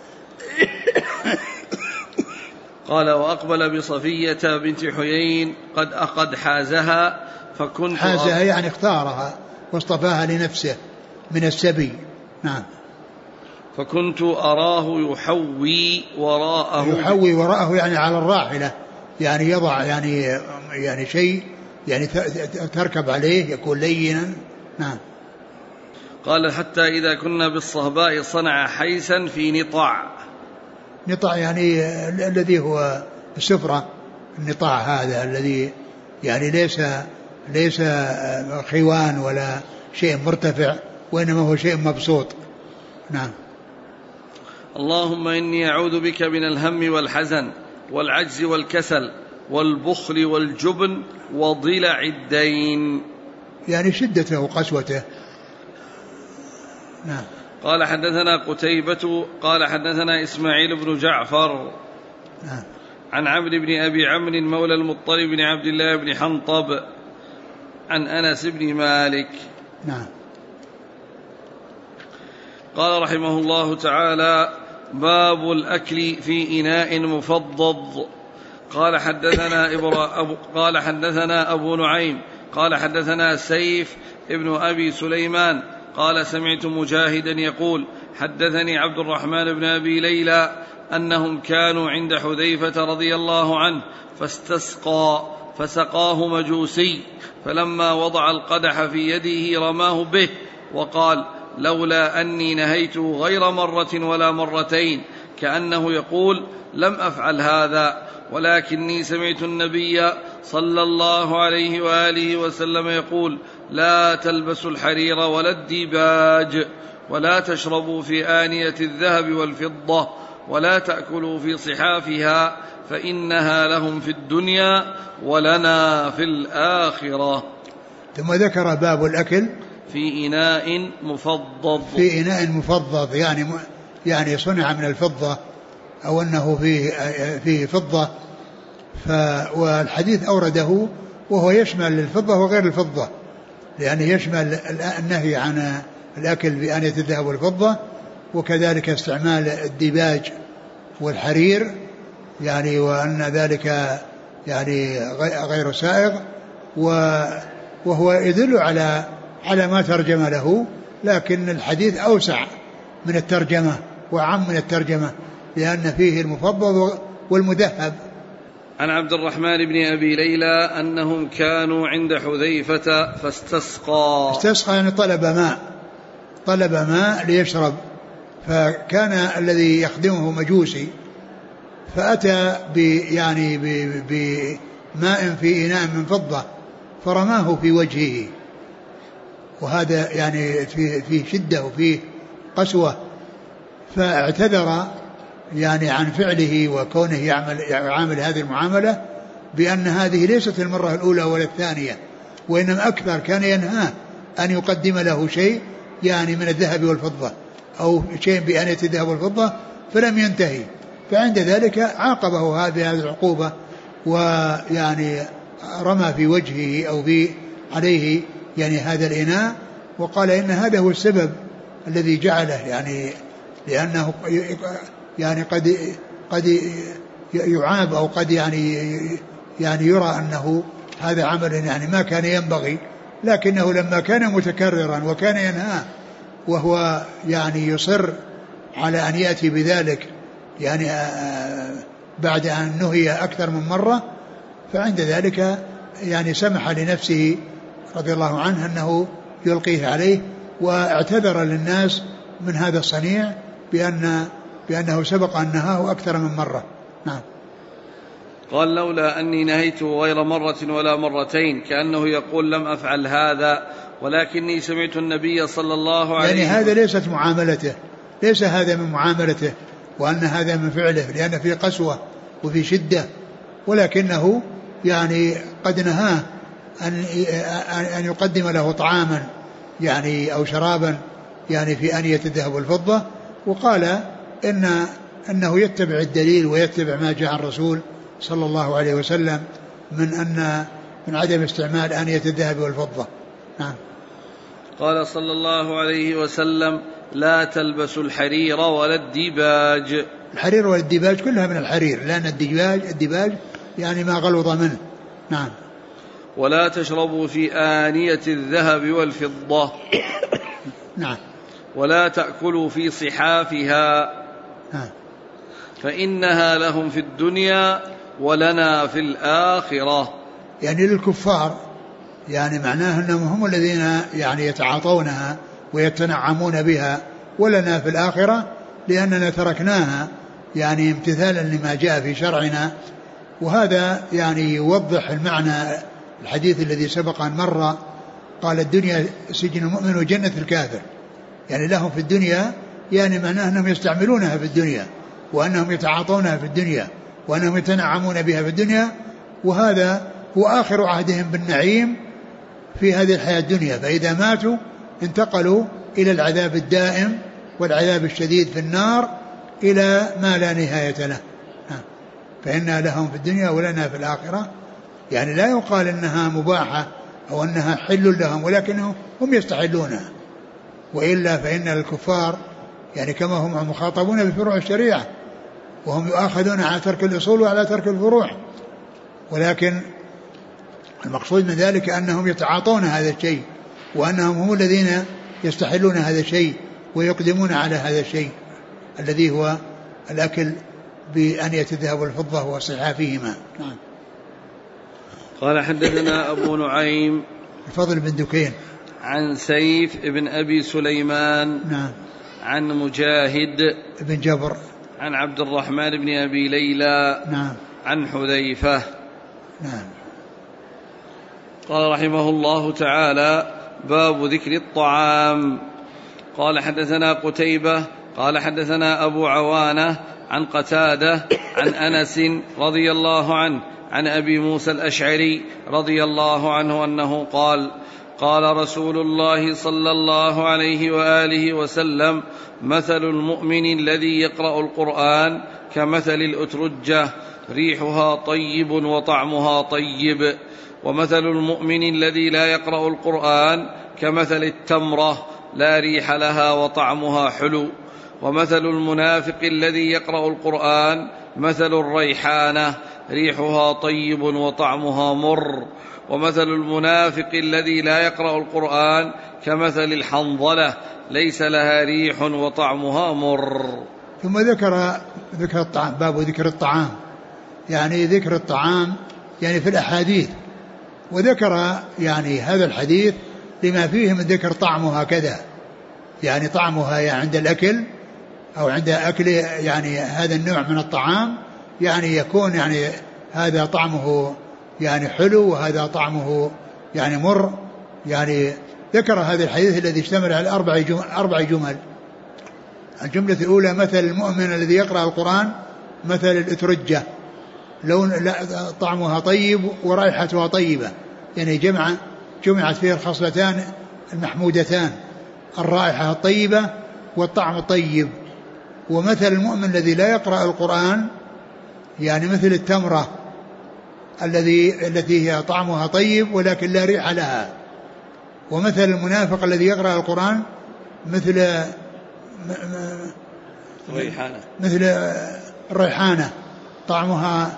قال وأقبل بصفية بنت حيين قد حازها فكنت حازها يعني اختارها واصطفاها لنفسه من السبي. نعم. فكنت أراه يحوي وراءه يعني على الراحلة، يعني يضع يعني شيء يعني تركب عليه يكون لينا. نعم. قال حتى إذا كنا بالصهباء صنع حيسا في نطع يعني الذي هو السفرة، النطاع هذا الذي يعني ليس خوان ولا شيء مرتفع، وإنما هو شيء مبسوط. نعم. اللهم إني أعوذ بك من الهم والحزن والعجز والكسل والبخل والجبن وضلع الدين، يعني شدته وقسوته. نعم. قال حدثنا قتيبة قال حدثنا إسماعيل بن جعفر نعم. عن عمرو بن أبي عمرو مولى المطلب بن عبد الله بن حنطب عن أنس بن مالك. نعم. قال رحمه الله تعالى باب الأكل في إناء مفضض. قال حدثنا أبو نعيم قال حدثنا سيف ابن أبي سليمان قال سمعت مجاهدا يقول حدثني عبد الرحمن بن أبي ليلى أنهم كانوا عند حذيفة رضي الله عنه فاستسقى فسقاه مجوسي، فلما وضع القدح في يده رماه به وقال لولا أني نهيته غير مرة ولا مرتين، كأنه يقول لم أفعل هذا، ولكني سمعت النبي صلى الله عليه وآله وسلم يقول لا تلبسوا الحرير ولا الديباج ولا تشربوا في آنية الذهب والفضة ولا تأكلوا في صحافها فإنها لهم في الدنيا ولنا في الآخرة. ثم ذكر باب الأكل في إناء مفضض. في إناء مفضض يعني صنع من الفضة أو أنه فيه فضة. والحديث أورده وهو يشمل الفضة وغير الفضة، لأنه يشمل النهي عن الأكل بآنية الذهب والفضة، وكذلك استعمال الديباج والحرير يعني، وأن ذلك يعني غير سائغ، وهو يدل على ما ترجم له، لكن الحديث أوسع من الترجمة وعم من الترجمة، لأن فيه المفضل والمذهب. عن عبد الرحمن بن أبي ليلى أنهم كانوا عند حذيفة فاستسقى يعني طلب ماء ليشرب، فكان الذي يخدمه مجوسي، فأتى بماء في إناء من فضة فرماه في وجهه، وهذا يعني فيه شدة وفيه قسوة، فاعتذر يعني عن فعله وكونه يعامل هذه المعاملة بأن هذه ليست المرة الأولى ولا الثانية، وإنما أكثر كان ينهاه أن يقدم له شيء يعني من الذهب والفضة أو شيء بآنية الذهب والفضة فلم ينتهي، فعند ذلك عاقبه هذه العقوبة، ويعني رمى في وجهه أو عليه يعني هذا الإناء، وقال إن هذا هو السبب الذي جعله يعني، لأنه يعني قد يعاب أو قد يعني يرى أنه هذا عمل يعني ما كان ينبغي، لكنه لما كان متكررا وكان ينهى وهو يعني يصر على أن يأتي بذلك يعني بعد أن نهي أكثر من مرة، فعند ذلك يعني سمح لنفسه رضي الله عنه أنه يلقيه عليه، واعتذر للناس من هذا الصنيع بأنه سبق أن نهاه أكثر من مرة. نعم. قال لولا أني نهيته غير مرة ولا مرتين، كأنه يقول لم أفعل هذا ولكني سمعت النبي صلى الله عليه وسلم. يعني هذا ليست معاملته، ليس هذا من معاملته وأن هذا من فعله، لأن في قسوة وفي شدة، ولكنه يعني قد نهاه أن يقدم له طعاما يعني أو شرابا يعني في آنية الذهب والفضة، وقال أنه يتبع الدليل ويتبع ما جاء عن الرسول صلى الله عليه وسلم من عدم استعمال آنية الذهب والفضة. نعم. قال صلى الله عليه وسلم لا تلبسوا الحرير ولا الديباج. الحرير والديباج كلها من الحرير، لأن الديباج يعني ما غلظ منه. نعم. ولا تشربوا في آنية الذهب والفضة. نعم. ولا تأكلوا في صحافها. فإنها لهم في الدنيا ولنا في الآخرة. يعني للكفار، يعني معناه أنهم هم الذين يعني يتعاطونها ويتنعمون بها، ولنا في الآخرة لأننا تركناها يعني امتثالا لما جاء في شرعنا. وهذا يعني يوضح المعنى الحديث الذي سبق أن مر، قال الدنيا سجن المؤمن وجنة الكافر، يعني لهم في الدنيا يعني معناه أنهم يستعملونها في الدنيا، وأنهم يتعاطونها في الدنيا، وأنهم يتنعمون بها في الدنيا، وهذا هو آخر عهدهم بالنعيم في هذه الحياة الدنيا. فإذا ماتوا انتقلوا إلى العذاب الدائم والعذاب الشديد في النار إلى ما لا نهاية له. فإنها لهم في الدنيا ولنا في الآخرة، يعني لا يقال إنها مباحة أو أنها حل لهم، ولكنهم هم يستحلونها، وإلا فإن الكفار يعني كما هم مخاطبون بفروع الشريعة وهم يؤاخذون على ترك الأصول وعلى ترك الفروع، ولكن المقصود من ذلك أنهم يتعاطون هذا الشيء، وأنهم هم الذين يستحلون هذا الشيء ويقدمون على هذا الشيء الذي هو الأكل بأنية الذهب والفضة وصحافهما. نعم. قال حدثنا أبو نعيم الفضل بن دكين عن سيف بن أبي سليمان. نعم. عن مجاهد بن جبر عن عبد الرحمن بن أبي ليلى. نعم. عن حذيفة. نعم. قال رحمه الله تعالى باب ذكر الطعام. قال حدثنا قتيبة قال حدثنا أبو عوانة عن قتادة عن أنس رضي الله عنه عن أبي موسى الأشعري رضي الله عنه أنه قال قال رسول الله صلى الله عليه وآله وسلم مثل المؤمن الذي يقرأ القرآن كمثل الأترجة ريحها طيب وطعمها طيب، ومثل المؤمن الذي لا يقرأ القرآن كمثل التمرة لا ريح لها وطعمها حلو، ومثل المنافق الذي يقرأ القرآن مثل الريحانة ريحها طيب وطعمها مر، ومثل المنافق الذي لا يقرأ القرآن كمثل الحنظلة ليس لها ريح وطعمها مر. ثم ذكر الطعام، باب ذكر الطعام، يعني ذكر الطعام يعني في الأحاديث، وذكر يعني هذا الحديث لما فيه من ذكر طعمها كذا، يعني طعمها يعني عند الأكل أو عند أكل يعني هذا النوع من الطعام، يعني يكون يعني هذا طعمه يعني حلو وهذا طعمه يعني مر. يعني ذكر هذا الحديث الذي اشتمل على أربع جمل. الجملة الأولى مثل المؤمن الذي يقرأ القرآن مثل الأترجة لون طعمها طيب ورائحتها طيبة، يعني جمعت فيه الخصلتان المحمودتان، الرائحة الطيبة والطعم الطيب. ومثل المؤمن الذي لا يقرأ القرآن يعني مثل التمرة التي هي طعمها طيب ولكن لا ريح لها. ومثل المنافق الذي يقرأ القرآن مثل الريحانة طعمها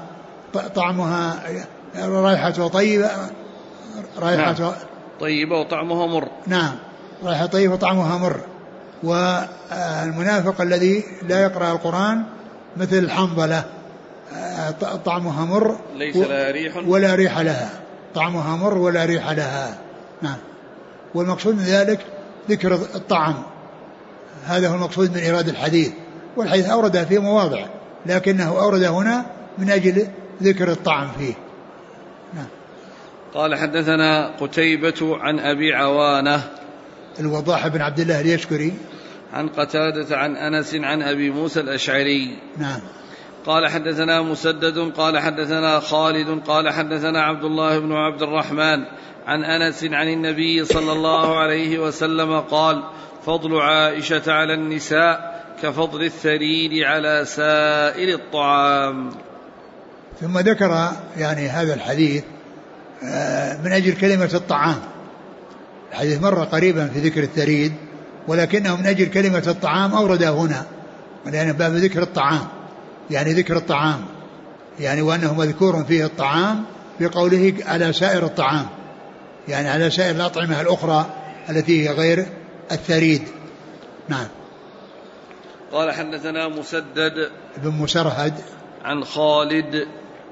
رائحة طيبة، رائحة طيبة وطعمها مر. نعم، رائحة طيبة وطعمها مر. والمنافق الذي لا يقرأ القرآن مثل الحنظلة طعمها مر ليس لها ريح ولا ريح لها، طعمها مر ولا ريح لها. نعم. والمقصود من ذلك ذكر الطعم، هذا هو المقصود من إيراد الحديث. والحديث أورد في مواضع، لكنه أورد هنا من أجل ذكر الطعم فيه. نعم. قال حدثنا قتيبة عن أبي عوانة الوضاح بن عبد الله اليشكري عن قتادة عن أنس عن أبي موسى الأشعري. نعم. قال حدثنا مسدد قال حدثنا خالد قال حدثنا عبد الله بن عبد الرحمن عن أنس عن النبي صلى الله عليه وسلم قال: فضل عائشة على النساء كفضل الثريد على سائر الطعام. ثم ذكر يعني هذا الحديث من أجل كلمة الطعام. الحديث مر قريبا في ذكر الثريد، ولكنه من أجل كلمة الطعام أورده هنا، لأن باب ذكر الطعام يعني ذكر الطعام يعني وأنه مذكور فيه الطعام بقوله على سائر الطعام، يعني على سائر الأطعمة الأخرى التي هي غير الثريد. نعم. قال حدثنا مسدد بن مسرهد عن خالد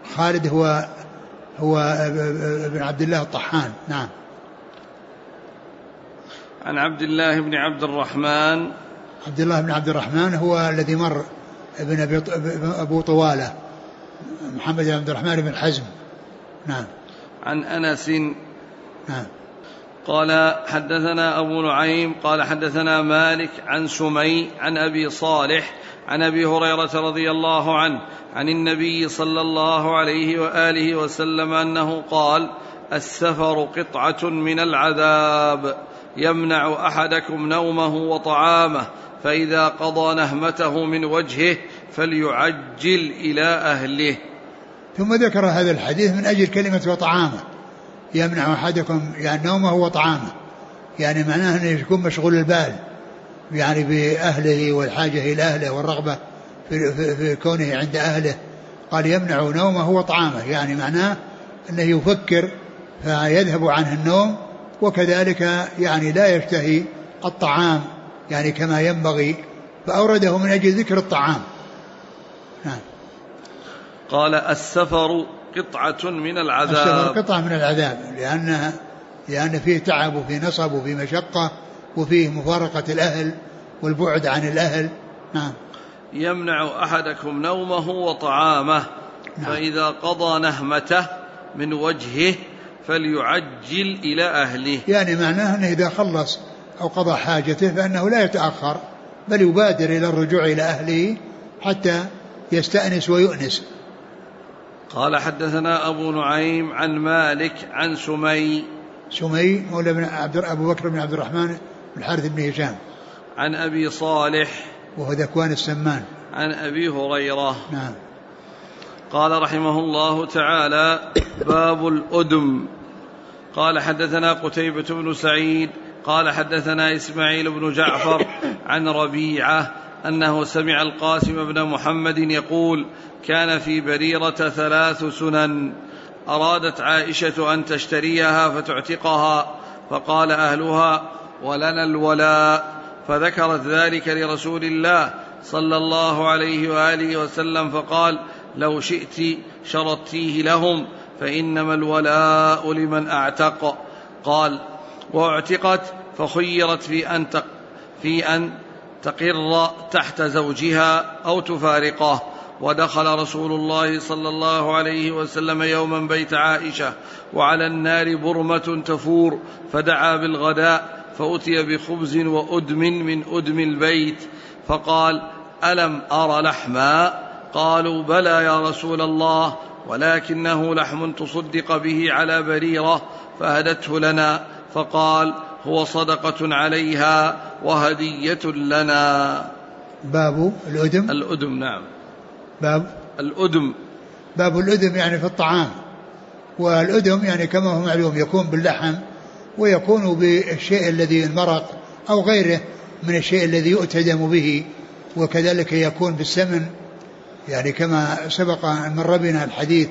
هو ابن عبد الله الطحان. نعم. عن عبد الله بن عبد الرحمن. عبد الله بن عبد الرحمن هو الذي مر ابن أبو طوالة محمد بن عبد الرحمن بن حزم. نعم. عن أنس. نعم. قال حدثنا أبو نعيم قال حدثنا مالك عن سمي عن أبي صالح عن أبي هريرة رضي الله عنه عن النبي صلى الله عليه وآله وسلم أنه قال: السفر قطعة من العذاب يمنع أحدكم نومه وطعامه، فإذا قضى نهمته من وجهه فليعجل إلى أهله. ثم ذكر هذا الحديث من أجل كلمة وطعامه، يمنع أحدكم يعني نومه وطعامه، يعني معناه أنه يكون مشغول البال يعني بأهله والحاجة إلى أهله والرغبة في كونه عند أهله. قال يمنع نومه وطعامه، يعني معناه أنه يفكر فيذهب عنه النوم، وكذلك يعني لا يشتهي الطعام يعني كما ينبغي، فأورده من أجل ذكر الطعام. نعم. قال: السفر قطعة من العذاب. السفر قطعة من العذاب، لأن فيه تعب وفيه نصب وفيه مشقة وفيه مفارقة الأهل والبعد عن الأهل. نعم. يمنع أحدكم نومه وطعامه. نعم. فإذا قضى نهمته من وجهه فليعجل إلى أهله، يعني معناه أنه إذا خلص أو قضى حاجته فإنه لا يتأخر بل يبادر إلى الرجوع إلى أهله حتى يستأنس ويؤنس. قال حدثنا أبو نعيم عن مالك عن سمي مولى بن أبو بكر بن عبد الرحمن بن الحارث بن هشام عن أبي صالح وهو ذكوان السمان عن أبي هريرة. نعم. قال رحمه الله تعالى: باب الأدم. قال حدثنا قتيبة بن سعيد قال حدثنا إسماعيل بن جعفر عن ربيعة أنه سمع القاسم بن محمد يقول: كان في بريرة 3 سنن، أرادت عائشة أن تشتريها فتعتقها، فقال أهلها: ولنا الولاء، فذكرت ذلك لرسول الله صلى الله عليه وآله وسلم، فقال: لو شئت شرطتيه لهم، فإنما الولاء لمن أعتق. قال: واعتقت فخيرت في أن تقر تحت زوجها أو تفارقه. ودخل رسول الله صلى الله عليه وسلم يوما بيت عائشة وعلى النار برمة تفور، فدعا بالغداء، فأتي بخبز وأدم من أدم البيت، فقال: ألم أر لحما؟ قالوا: بلى يا رسول الله، ولكنه لحم تصدق به على بريرة، فهدته لنا. فقال: هو صدقة عليها وهدية لنا. باب الأدم. الأدم. نعم. باب الأدم. باب الأدم يعني في الطعام، والأدم يعني كما هو معلوم يكون باللحم ويكون بالشيء الذي المرق أو غيره من الشيء الذي يؤتدم به، وكذلك يكون بالسمن، يعني كما سبق أن مر بنا الحديث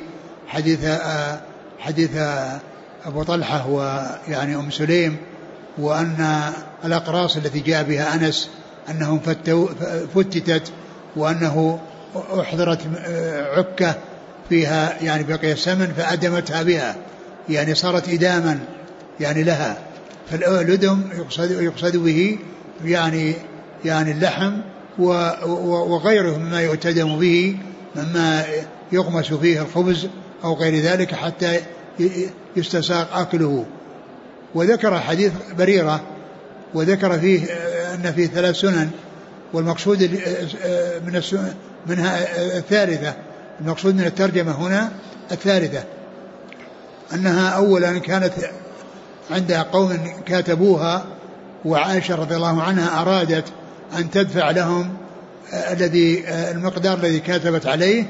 حديث أبو طلحة ويعني أم سليم، وأن الأقراص التي جاء بها أنس أنهم فتتت، وأنه أحضرت عكة فيها يعني بقي السمن فأدمتها بها، يعني صارت إداما يعني لها. فالأدم يقصد به يعني اللحم وغيره مما يؤتدم به مما يغمس فيه الخبز أو غير ذلك حتى يستساق أكله. وذكر حديث بريرة وذكر فيه أن فيه 3 سنن، والمقصود منها الثالثة. المقصود من الترجمة هنا الثالثة، أنها أولا كانت عند قوم كاتبوها، وعائشة رضي الله عنها أرادت أن تدفع لهم المقدار الذي كاتبت عليه،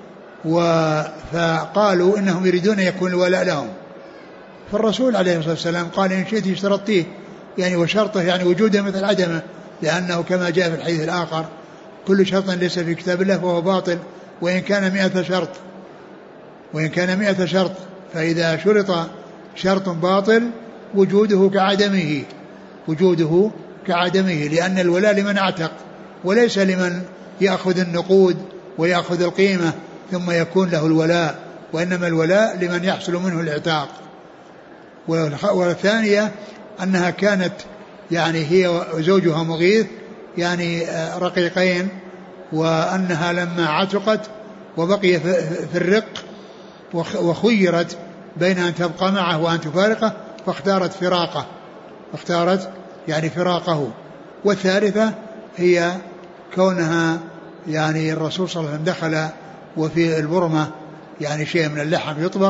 فقالوا إنهم يريدون يكون الولاء لهم. فالرسول عليه الصلاة والسلام قال إن شئت اشترطيه، يعني وشرطه يعني وجوده مثل عدمه، لأنه كما جاء في الحديث الآخر كل شرط ليس في كتاب الله فهو باطل وإن كان 100 شرط، فإذا شرط شرط باطل وجوده كعدمه، لأن الولاء لمن اعتق وليس لمن يأخذ النقود ويأخذ القيمة ثم يكون له الولاء، وإنما الولاء لمن يحصل منه الاعتاق. والثانية أنها كانت يعني هي وزوجها مغيث يعني رقيقين، وأنها لما عتقت وبقي في الرق وخيرت بين أن تبقى معه وأن تفارقه فاختارت يعني فراقه. والثالثة هي كونها يعني الرسول صلى الله عليه وسلم دخل وفي البرمة يعني شيء من اللحم يطبخ،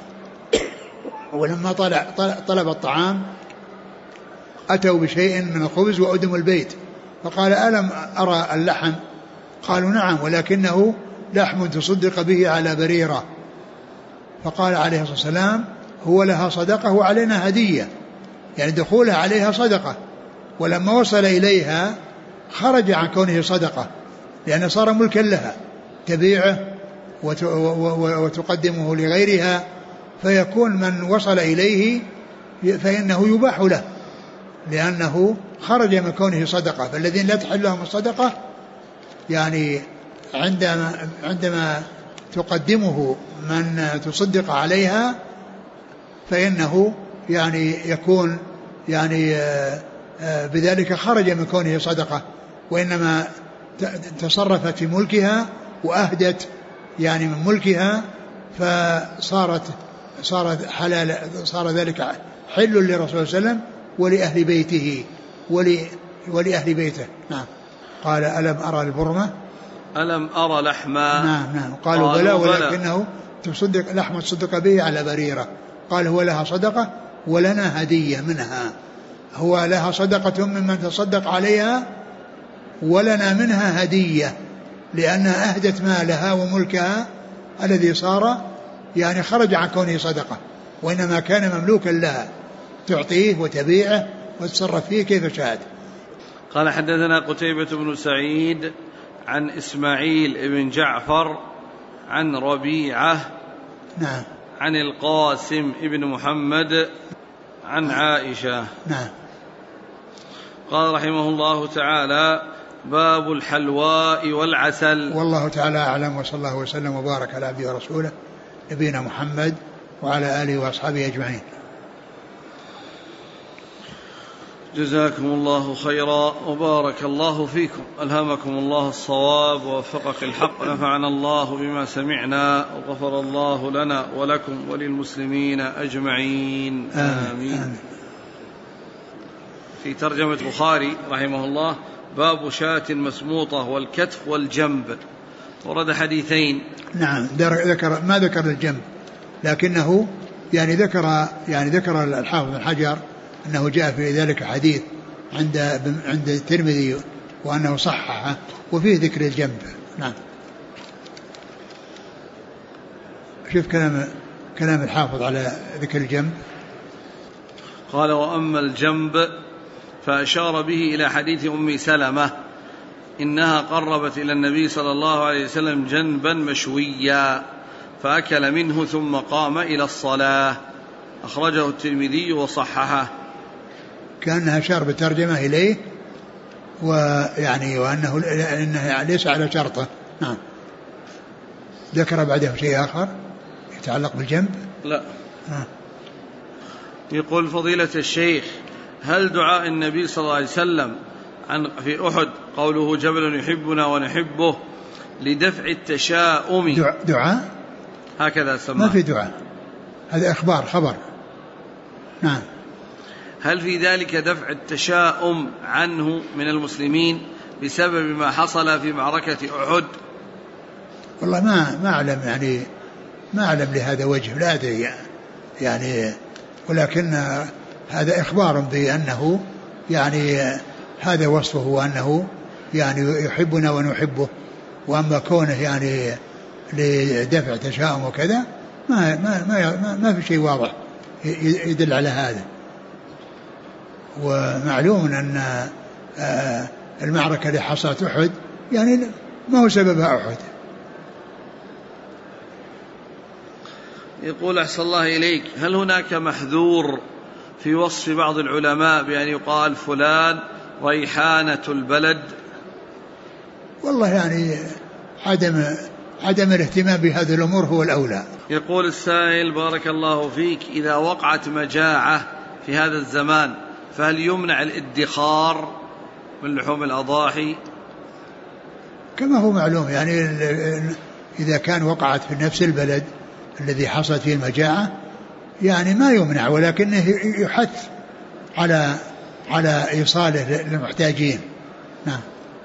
ولما طلب الطعام أتوا بشيء من الخبز وأدموا البيت، فقال ألم أرى اللحم؟ قالوا نعم ولكنه لحم تصدق به على بريرة. فقال عليه الصلاة والسلام هو لها صدقة وعلينا هدية، يعني دخولها عليها صدقة، ولما وصل إليها خرج عن كونه صدقة لأنه صار ملكا لها، تبيعه وتقدمه لغيرها، فيكون من وصل إليه فإنه يباح له لأنه خرج من كونه صدقة. فالذين لا تحل لهم الصدقة يعني عندما تقدمه من تصدق عليها فإنه يعني يكون يعني بذلك خرج من كونه صدقة، وإنما تصرفت في ملكها وأهدت يعني من ملكها، صارت حلال، صار ذلك حل للرسول صلى الله عليه وسلم ولأهل بيته ولأهل بيته. نعم. قال ألم أرى البرمة؟ ألم أرى لحما؟ نعم. قالوا بلى ولكنه تصدق لحم تصدق به على بريرة. قال هو لها صدقة ولنا هدية منها، هو لها صدقة ممن تصدق عليها ولنا منها هدية، لأنها أهدت مالها وملكها الذي صار يعني خرج عن كونه صدقة، وإنما كان مملوكا لها تعطيه وتبيعه وتصرف فيه كيف شاءت. قال حدثنا قتيبة بن سعيد عن إسماعيل بن جعفر عن ربيعة نعم عن القاسم بن محمد عن عائشة. نعم. قال رحمه الله تعالى باب الحلواء والعسل. والله تعالى أعلم، وصلى الله وسلم وبارك على عبده ورسوله نبينا محمد وعلى آله وأصحابه أجمعين. جزاكم الله خيرا وبارك الله فيكم، ألهمكم الله الصواب ووفقك الحق، ونفعنا الله بما سمعنا وغفر الله لنا ولكم وللمسلمين أجمعين آمين. في ترجمة بخاري رحمه الله باب شاة مسموطة والكتف والجنب، ورد حديثين. نعم. ما ذكر الجنب، لكنه يعني ذكر الحافظ بن حجر أنه جاء في ذلك حديث عند الترمذي وأنه صححه وفيه ذكر الجنب. نعم. شوف كلام الحافظ على ذكر الجنب. قال وأما الجنب فأشار به إلى حديث أم سلمة إنها قربت إلى النبي صلى الله عليه وسلم جنبا مشويا فأكل منه ثم قام إلى الصلاة، أخرجه الترمذي وصححه. كأنها أشار بالترجمة إليه ويعني وأنه ليس على شرطه. نعم. ذكر بعده شيء آخر يتعلق بالجنب؟ لا. يقول فضيلة الشيخ هل دعاء النبي صلى الله عليه وسلم في أحد قوله جبل يحبنا ونحبه لدفع التشاؤم. دعاء هكذا سماه. ما في دعاء، هذا إخبار خبر. نعم. هل في ذلك دفع التشاؤم عنه من المسلمين بسبب ما حصل في معركة أحد؟ والله ما أعلم، يعني ما أعلم لهذا وجه، لا أدري يعني، ولكن هذا إخبار بأنه يعني هذا وصفه، وأنه يعني يحبنا ونحبه. وأما كونه يعني لدفع تشاؤم وكذا ما في شيء واضح يدل على هذا. ومعلوم أن المعركة اللي حصلت أحد يعني ما هو سببها أحد. يقول أحسن الله إليك، هل هناك محذور في وصف بعض العلماء بأن يقال فلان ريحانة البلد؟ والله يعني عدم الاهتمام بهذه الأمور هو الأولى. يقول السائل بارك الله فيك، إذا وقعت مجاعة في هذا الزمان فهل يمنع الادخار من لحوم الأضاحي؟ كما هو معلوم يعني إذا كان وقعت في نفس البلد الذي حصلت فيه المجاعة يعني ما يمنع، ولكنه يحث على إيصاله للمحتاجين. نعم.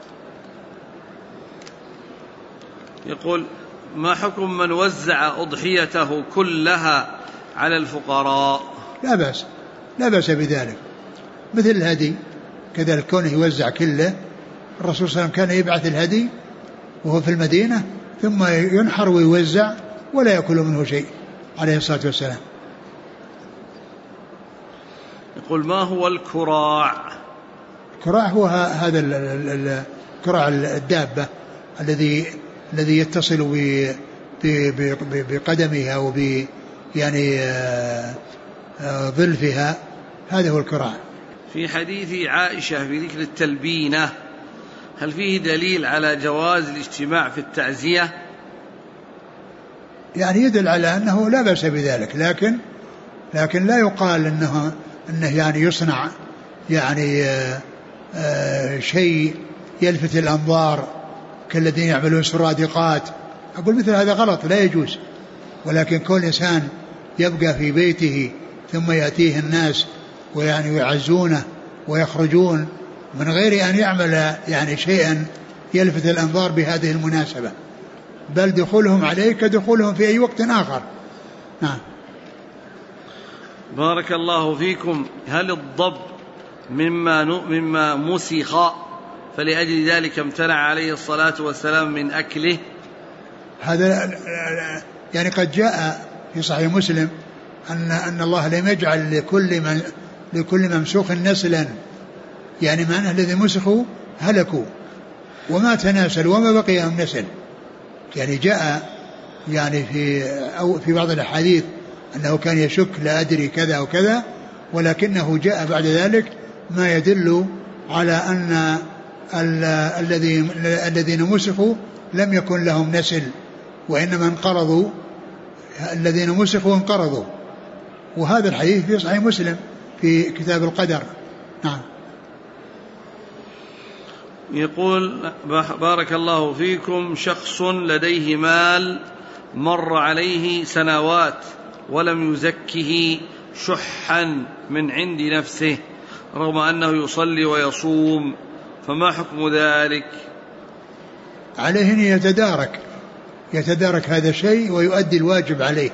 يقول ما حكم من وزع أضحيته كلها على الفقراء؟ لا بأس بذلك، مثل الهدي كذلك، كونه يوزع كله. الرسول صلى الله عليه وسلم كان يبعث الهدي وهو في المدينة ثم ينحر ويوزع ولا يأكل منه شيء عليه الصلاة والسلام. يقول ما هو الكراع؟ الكراع هو هذا الكراع الدابة الذي يتصل بقدمها أو يعني ظلفها، هذا هو الكراع. في حديث عائشة في ذكر التلبينة هل فيه دليل على جواز الاجتماع في التعزية؟ يعني يدل على أنه لا بأس بذلك، لكن لا يقال أنه يعني يصنع يعني شيء يلفت الأنظار كالذين يعملون سرادقات. أقول مثل هذا غلط لا يجوز، ولكن كل إنسان يبقى في بيته ثم يأتيه الناس ويعني يعزونه ويخرجون من غير أن يعمل يعني شيئا يلفت الأنظار بهذه المناسبة، بل دخولهم عليه كدخولهم في أي وقت آخر. نعم. بارك الله فيكم، هل الضب مما مسخ فلأجل ذلك امتنع عليه الصلاة والسلام من أكله؟ هذا يعني قد جاء في صحيح مسلم أن الله لم يجعل لكل ممسوخ نسلا، يعني معنى الذي مسخوا هلكوا وما تناسل وما بقيهم نسل. يعني جاء يعني في بعض الأحاديث أنه كان يشك لا أدري كذا وكذا، ولكنه جاء بعد ذلك ما يدل على أن الذين مسخوا لم يكن لهم نسل، وإنما انقرضوا، الذين مسخوا انقرضوا. وهذا الحديث في صحيح مسلم في كتاب القدر. نعم. يقول بارك الله فيكم، شخص لديه مال مر عليه سنوات ولم يزكه شحا من عند نفسه رغم أنه يصلي ويصوم، فما حكم ذلك؟ عليه أن يتدارك هذا الشيء ويؤدي الواجب عليه.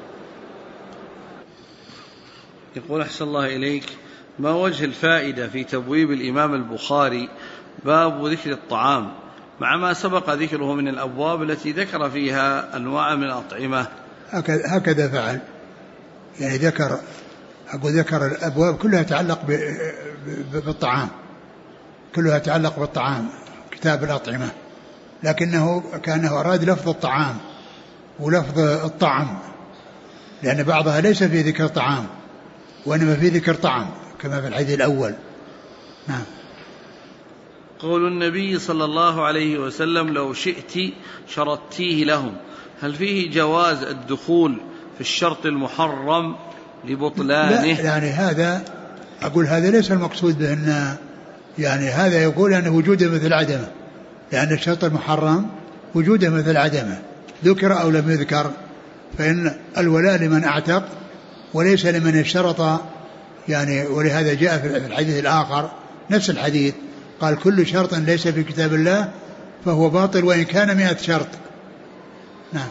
يقول أحسن الله إليك، ما وجه الفائدة في تبويب الإمام البخاري باب ذكر الطعام مع ما سبق ذكره من الأبواب التي ذكر فيها أنواع من الأطعمة؟ هكذا فعل، يعني ذكر الأبواب كلها تتعلق بالطعام، كلها تتعلق بالطعام، كتاب الأطعمة، لكنه كأنه أراد لفظ الطعام ولفظ الطعم، لأن بعضها ليس في ذكر طعام وإنما في ذكر طعم كما في الحديث الأول. نعم. قول النبي صلى الله عليه وسلم لو شئت شرطتيه لهم، هل فيه جواز الدخول في الشرط المحرم لبطلانه؟ لا، يعني هذا أقول هذا ليس المقصود بأن يعني هذا يقول أن وجوده مثل عدمه، لأن الشرط المحرم وجوده مثل عدمه، ذكر أو لم يذكر، فإن الولاء لمن أعتق وليس لمن اشترط يعني. ولهذا جاء في الحديث الآخر نفس الحديث قال كل شرط ليس في كتاب الله فهو باطل وإن كان 100 شرط. نعم.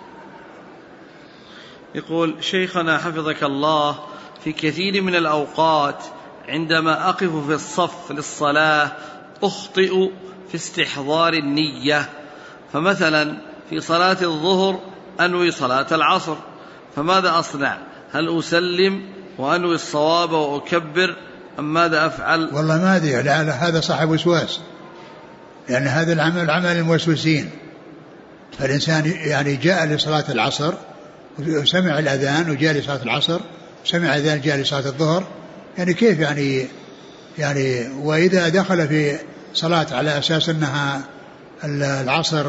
يقول شيخنا حفظك الله، في كثير من الأوقات عندما أقف في الصف للصلاة أخطئ في استحضار النية، فمثلا في صلاة الظهر أنوي صلاة العصر، فماذا أصنع؟ هل أسلم وأنوي الصواب وأكبر أم ماذا أفعل؟ والله ما أدري، هذا صاحب وسواس، لأن هذا عمل الموسوسين. فالإنسان يعني جاء لصلاة العصر وسمع الأذان وجاء لصلاة العصر، سمع الأذان جاء لصلاة الظهر، يعني كيف يعني وإذا دخل في صلاة على أساس أنها العصر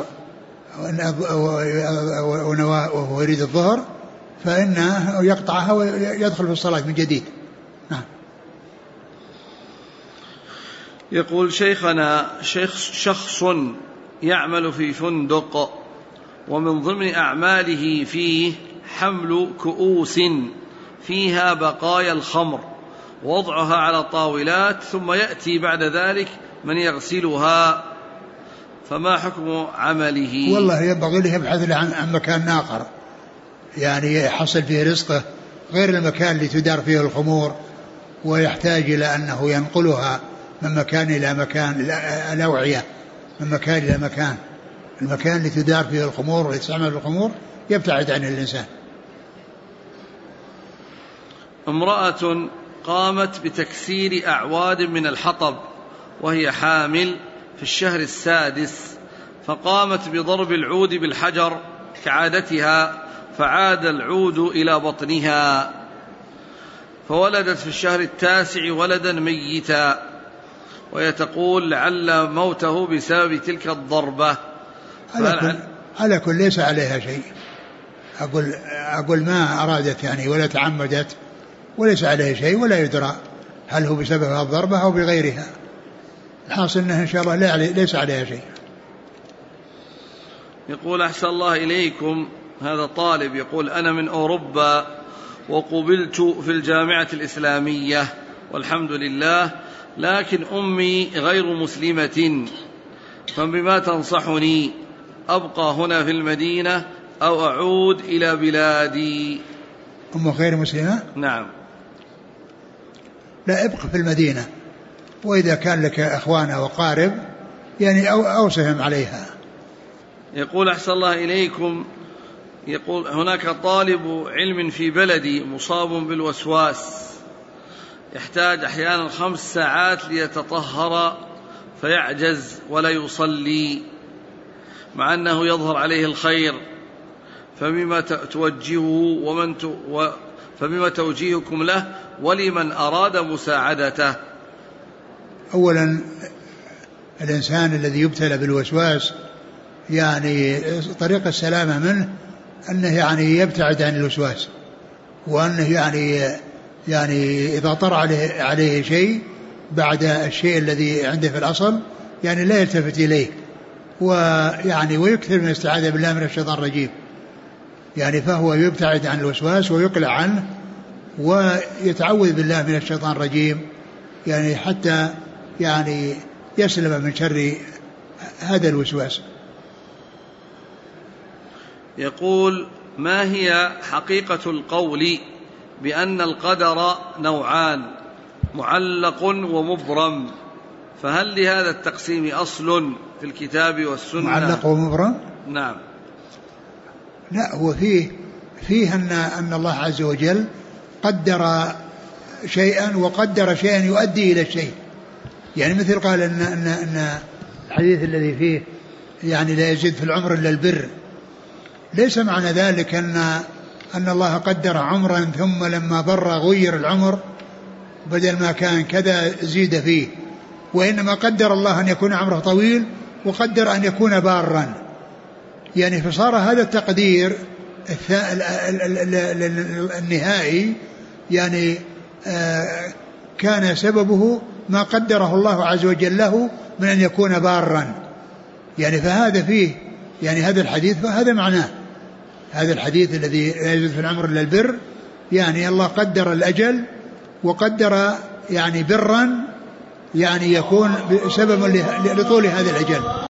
وهو يريد الظهر فإنه يقطعها ويدخل في الصلاة من جديد. نعم. يقول شيخنا شخص يعمل في فندق ومن ضمن أعماله فيه حمل كؤوس فيها بقايا الخمر ووضعها على طاولات ثم يأتي بعد ذلك من يغسلها، فما حكم عمله؟ والله ينبغي له يبحث عن مكان آخر يعني يحصل فيه رزقه غير المكان اللي تدار فيه الخمور، ويحتاج إلى أنه ينقلها من مكان إلى مكان، الأوعية من مكان إلى مكان. المكان اللي تدار فيه الخمور ويستعمل الخمور يبتعد عن الإنسان. امرأة قامت بتكسير أعواد من الحطب وهي حامل في الشهر السادس، فقامت بضرب العود بالحجر كعادتها فعاد العود إلى بطنها، فولدت في الشهر التاسع ولدا ميتا، وهي تقول لعل موته بسبب تلك الضربة. على كل ليس عليها شيء، أقول ما أرادت يعني ولا تعمدت وليس عليها شيء ولا يدرى هل هو بسبب الضربة أو بغيرها، الحاصل أنها إن شاء الله ليس عليها شيء. يقول أحسن الله إليكم، هذا طالب يقول أنا من أوروبا وقبلت في الجامعة الإسلامية والحمد لله، لكن أمي غير مسلمة، فبما تنصحني؟ أبقى هنا في المدينة أو أعود إلى بلادي؟ أمه غير مسلمة؟ نعم. لا، ابقى في المدينة، وإذا كان لك أخوانا وقارب يعني أوسهم عليها. يقول أحسن الله إليكم، يقول هناك طالب علم في بلدي مصاب بالوسواس، يحتاج أحيانا 5 ساعات ليتطهر فيعجز ولا يصلي مع أنه يظهر عليه الخير، فبما توجهه فبما توجيهكم له ولمن أراد مساعدته؟ أولا الإنسان الذي يبتلى بالوسواس يعني طريق السلامة منه أنه يعني يبتعد عن الوسواس، وأنه يعني إذا طرأ عليه شيء بعد الشيء الذي عنده في الأصل يعني لا يلتفت إليه، ويعني ويكثر من الاستعاذة بالله من الشيطان الرجيم، يعني فهو يبتعد عن الوسواس ويقلع عنه ويتعوذ بالله من الشيطان الرجيم، يعني حتى يعني يسلم من شر هذا الوسواس. يقول ما هي حقيقة القول بأن القدر نوعان معلق ومبرم، فهل لهذا التقسيم أصل في الكتاب والسنة؟ معلق ومبرم؟ نعم. لا، هو فيه أن الله عز وجل قدر شيئا وقدر شيئا يؤدي إلى الشيء، يعني مثل قال أن الحديث الذي فيه يعني لا يزيد في العمر إلا البر، ليس معنى ذلك أن الله قدر عمرا ثم لما بر غير العمر بدل ما كان كذا زيد فيه، وإنما قدر الله أن يكون عمره طويل وقدر أن يكون بارا، يعني فصار هذا التقدير النهائي يعني كان سببه ما قدره الله عز وجل له من أن يكون بارا، يعني فهذا فيه يعني هذا الحديث فهذا معناه، هذا الحديث الذي لا يزيد في العمر إلا البر، يعني الله قدر الأجل وقدر يعني برا يعني يكون سببا لطول هذا الأجل.